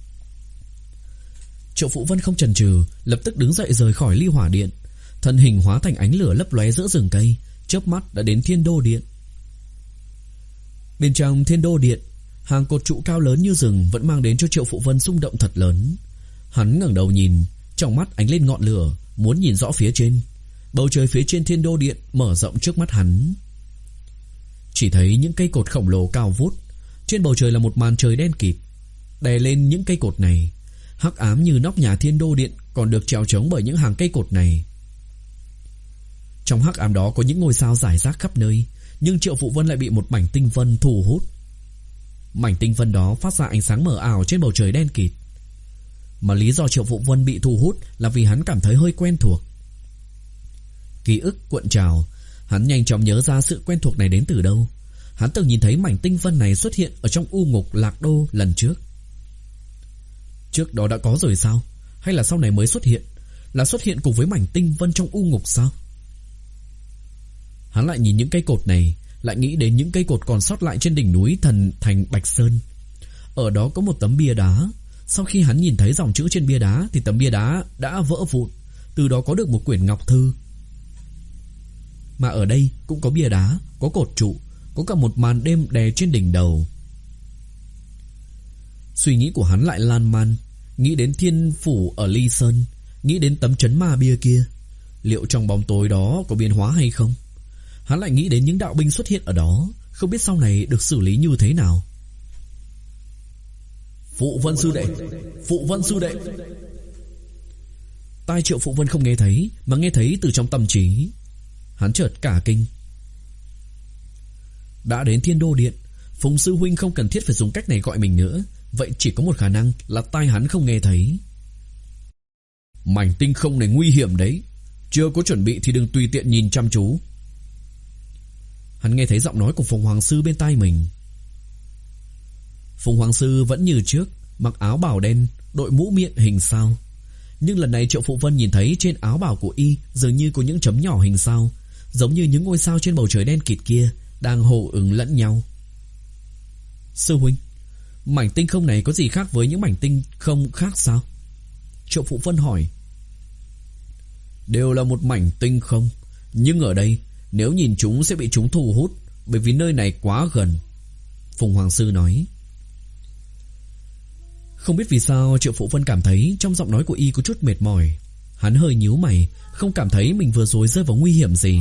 Triệu Phụ Vân không chần chừ, lập tức đứng dậy rời khỏi ly hỏa điện, thân hình hóa thành ánh lửa lấp lóe giữa rừng cây, chớp mắt đã đến Thiên Đô điện. Bên trong Thiên Đô điện, hàng cột trụ cao lớn như rừng vẫn mang đến cho Triệu Phụ Vân xung động thật lớn. Hắn ngẩng đầu nhìn, trong mắt ánh lên ngọn lửa, muốn nhìn rõ phía trên. Bầu trời phía trên Thiên Đô điện mở rộng trước mắt hắn. Chỉ thấy những cây cột khổng lồ cao vút, trên bầu trời là một màn trời đen kịt. Đè lên những cây cột này, hắc ám như nóc nhà Thiên Đô điện còn được treo trống bởi những hàng cây cột này. Trong hắc ám đó có những ngôi sao rải rác khắp nơi, nhưng Triệu Phụ Vân lại bị một mảnh tinh vân thu hút. Mảnh tinh vân đó phát ra ánh sáng mờ ảo trên bầu trời đen kịt. Mà lý do Triệu Phụ Vân bị thu hút là vì hắn cảm thấy hơi quen thuộc. Ký ức cuộn trào, hắn nhanh chóng nhớ ra sự quen thuộc này đến từ đâu. Hắn từng nhìn thấy mảnh tinh vân này xuất hiện ở trong u ngục Lạc Đô lần trước. Trước đó đã có rồi sao? Hay là sau này mới xuất hiện? Là xuất hiện cùng với mảnh tinh vân trong u ngục sao? Hắn lại nhìn những cây cột này, lại nghĩ đến những cây cột còn sót lại trên đỉnh núi thần thành Bạch Sơn. Ở đó có một tấm bia đá. Sau khi hắn nhìn thấy dòng chữ trên bia đá thì tấm bia đá đã vỡ vụn, từ đó có được một quyển ngọc thư. Mà ở đây cũng có bia đá, có cột trụ, có cả một màn đêm đè trên đỉnh đầu. Suy nghĩ của hắn lại lan man, nghĩ đến thiên phủ ở Ly Sơn, nghĩ đến tấm chấn ma bia kia. Liệu trong bóng tối đó có biến hóa hay không? Hắn lại nghĩ đến những đạo binh xuất hiện ở đó, không biết sau này được xử lý như thế nào. Phụ Vân sư đệ, Phụ Vân sư đệ. Tai Triệu Phụ Vân không nghe thấy, mà nghe thấy từ trong tâm trí. Hắn chợt cả kinh. Đã đến Thiên Đô điện, Phùng sư huynh không cần thiết phải dùng cách này gọi mình nữa. Vậy chỉ có một khả năng là tai hắn không nghe thấy. Mảnh tinh không này nguy hiểm đấy, chưa có chuẩn bị thì đừng tùy tiện nhìn chăm chú. Hắn nghe thấy giọng nói của Phùng Hoàng sư bên tai mình. Phùng Hoàng sư vẫn như trước, mặc áo bào đen, đội mũ miệng hình sao. Nhưng lần này Triệu Phụ Vân nhìn thấy trên áo bào của y dường như có những chấm nhỏ hình sao, giống như những ngôi sao trên bầu trời đen kịt kia đang hô ứng lẫn nhau. Sư huynh, mảnh tinh không này có gì khác với những mảnh tinh không khác sao? Triệu Phụ Vân hỏi. Đều là một mảnh tinh không, nhưng ở đây nếu nhìn chúng sẽ bị chúng thu hút, bởi vì nơi này quá gần. Phùng Hoàng sư nói. Không biết vì sao Triệu Phụ Vân cảm thấy trong giọng nói của y có chút mệt mỏi. Hắn hơi nhíu mày, không cảm thấy mình vừa rồi rơi vào nguy hiểm gì.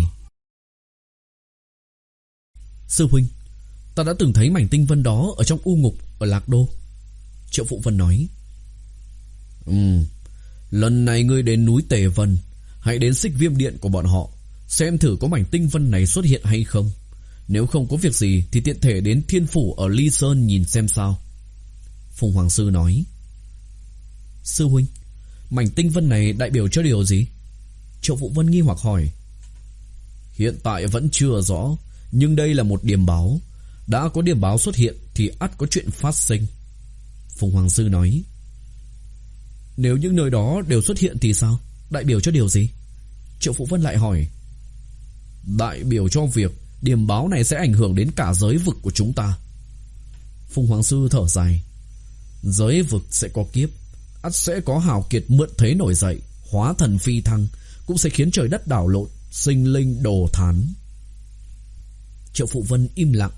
Sư huynh, ta đã từng thấy mảnh tinh vân đó ở trong u ngục ở Lạc Đô. Triệu Phụ Vân nói. Ừ, Lần này ngươi đến núi Tề Vân, hãy đến Xích Viêm Điện của bọn họ, xem thử có mảnh tinh vân này xuất hiện hay không. Nếu không có việc gì thì tiện thể đến Thiên Phủ ở Ly Sơn nhìn xem sao. Phùng Hoàng Sư nói. Sư huynh, mảnh tinh vân này đại biểu cho điều gì? Triệu Phụ Vân nghi hoặc hỏi. Hiện tại vẫn chưa rõ, nhưng đây là một điểm báo. Đã có điểm báo xuất hiện thì ắt có chuyện phát sinh. Phùng Hoàng Sư nói. Nếu những nơi đó đều xuất hiện thì sao? Đại biểu cho điều gì? Triệu Phụ Vân lại hỏi. Đại biểu cho việc điểm báo này sẽ ảnh hưởng đến cả giới vực của chúng ta. Phùng Hoàng Sư thở dài. Giới vực sẽ có kiếp, ắt sẽ có hào kiệt mượn thế nổi dậy, hóa thần phi thăng, cũng sẽ khiến trời đất đảo lộn, sinh linh đồ thán. Triệu Phụ Vân im lặng.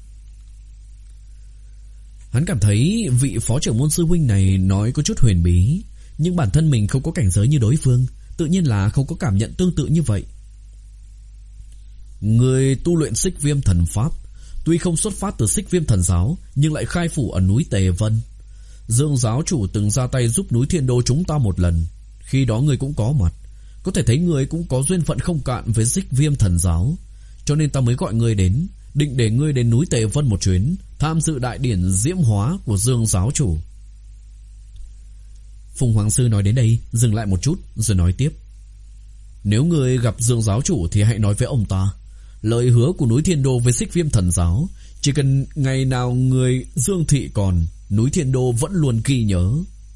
Hắn cảm thấy vị phó trưởng môn sư huynh này nói có chút huyền bí, nhưng bản thân mình không có cảnh giới như đối phương, tự nhiên là không có cảm nhận tương tự như vậy. Người tu luyện Xích Viêm thần pháp, tuy không xuất phát từ Xích Viêm thần giáo, nhưng lại khai phủ ở núi Tề Vân. Dương giáo chủ từng ra tay giúp núi Thiên Đô chúng ta một lần, khi đó người cũng có mặt. Có thể thấy người cũng có duyên phận không cạn với Xích Viêm thần giáo, cho nên ta mới gọi người đến, định để ngươi đến núi Tề Vân một chuyến, tham dự đại điển diễm hóa của Dương giáo chủ. Phùng Hoàng Sư nói đến đây, dừng lại một chút rồi nói tiếp. Nếu người gặp Dương giáo chủ thì hãy nói với ông ta, lời hứa của núi Thiên Đô với Xích Viêm thần giáo, chỉ cần ngày nào người Dương thị còn, núi Thiên Đô vẫn luôn ghi nhớ.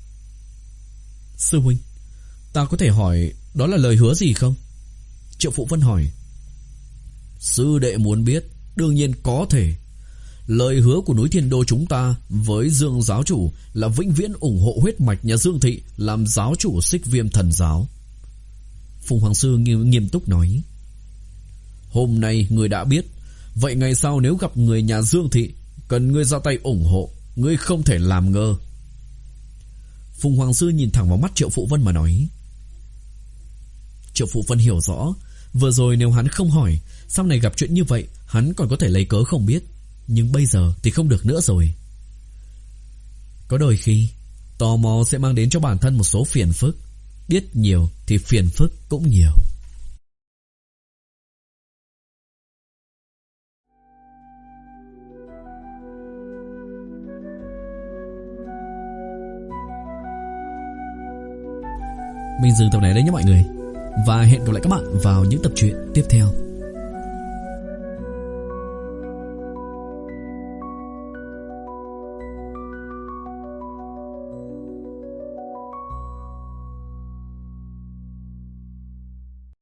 Sư huynh, ta có thể hỏi đó là lời hứa gì không? Triệu Phụ Vân hỏi. Sư đệ muốn biết, đương nhiên có thể. Lời hứa của núi Thiên Đô chúng ta với Dương giáo chủ là vĩnh viễn ủng hộ huyết mạch nhà Dương thị làm giáo chủ Xích Viêm thần giáo. Phùng Hoàng Sư nghiêm, nghiêm túc nói. Hôm nay người đã biết, vậy ngày sau nếu gặp người nhà Dương thị, cần ngươi ra tay ủng hộ, ngươi không thể làm ngơ. Phùng Hoàng Sư nhìn thẳng vào mắt Triệu Phụ Vân mà nói. Triệu Phụ Vân hiểu rõ, vừa rồi nếu hắn không hỏi, sau này gặp chuyện như vậy hắn còn có thể lấy cớ không biết, nhưng bây giờ thì không được nữa rồi. Có đôi khi tò mò sẽ mang đến cho bản thân một số phiền phức, biết nhiều thì phiền phức cũng nhiều. Mình dừng tập này đấy nhé mọi người, và hẹn gặp lại các bạn vào những tập truyện tiếp theo.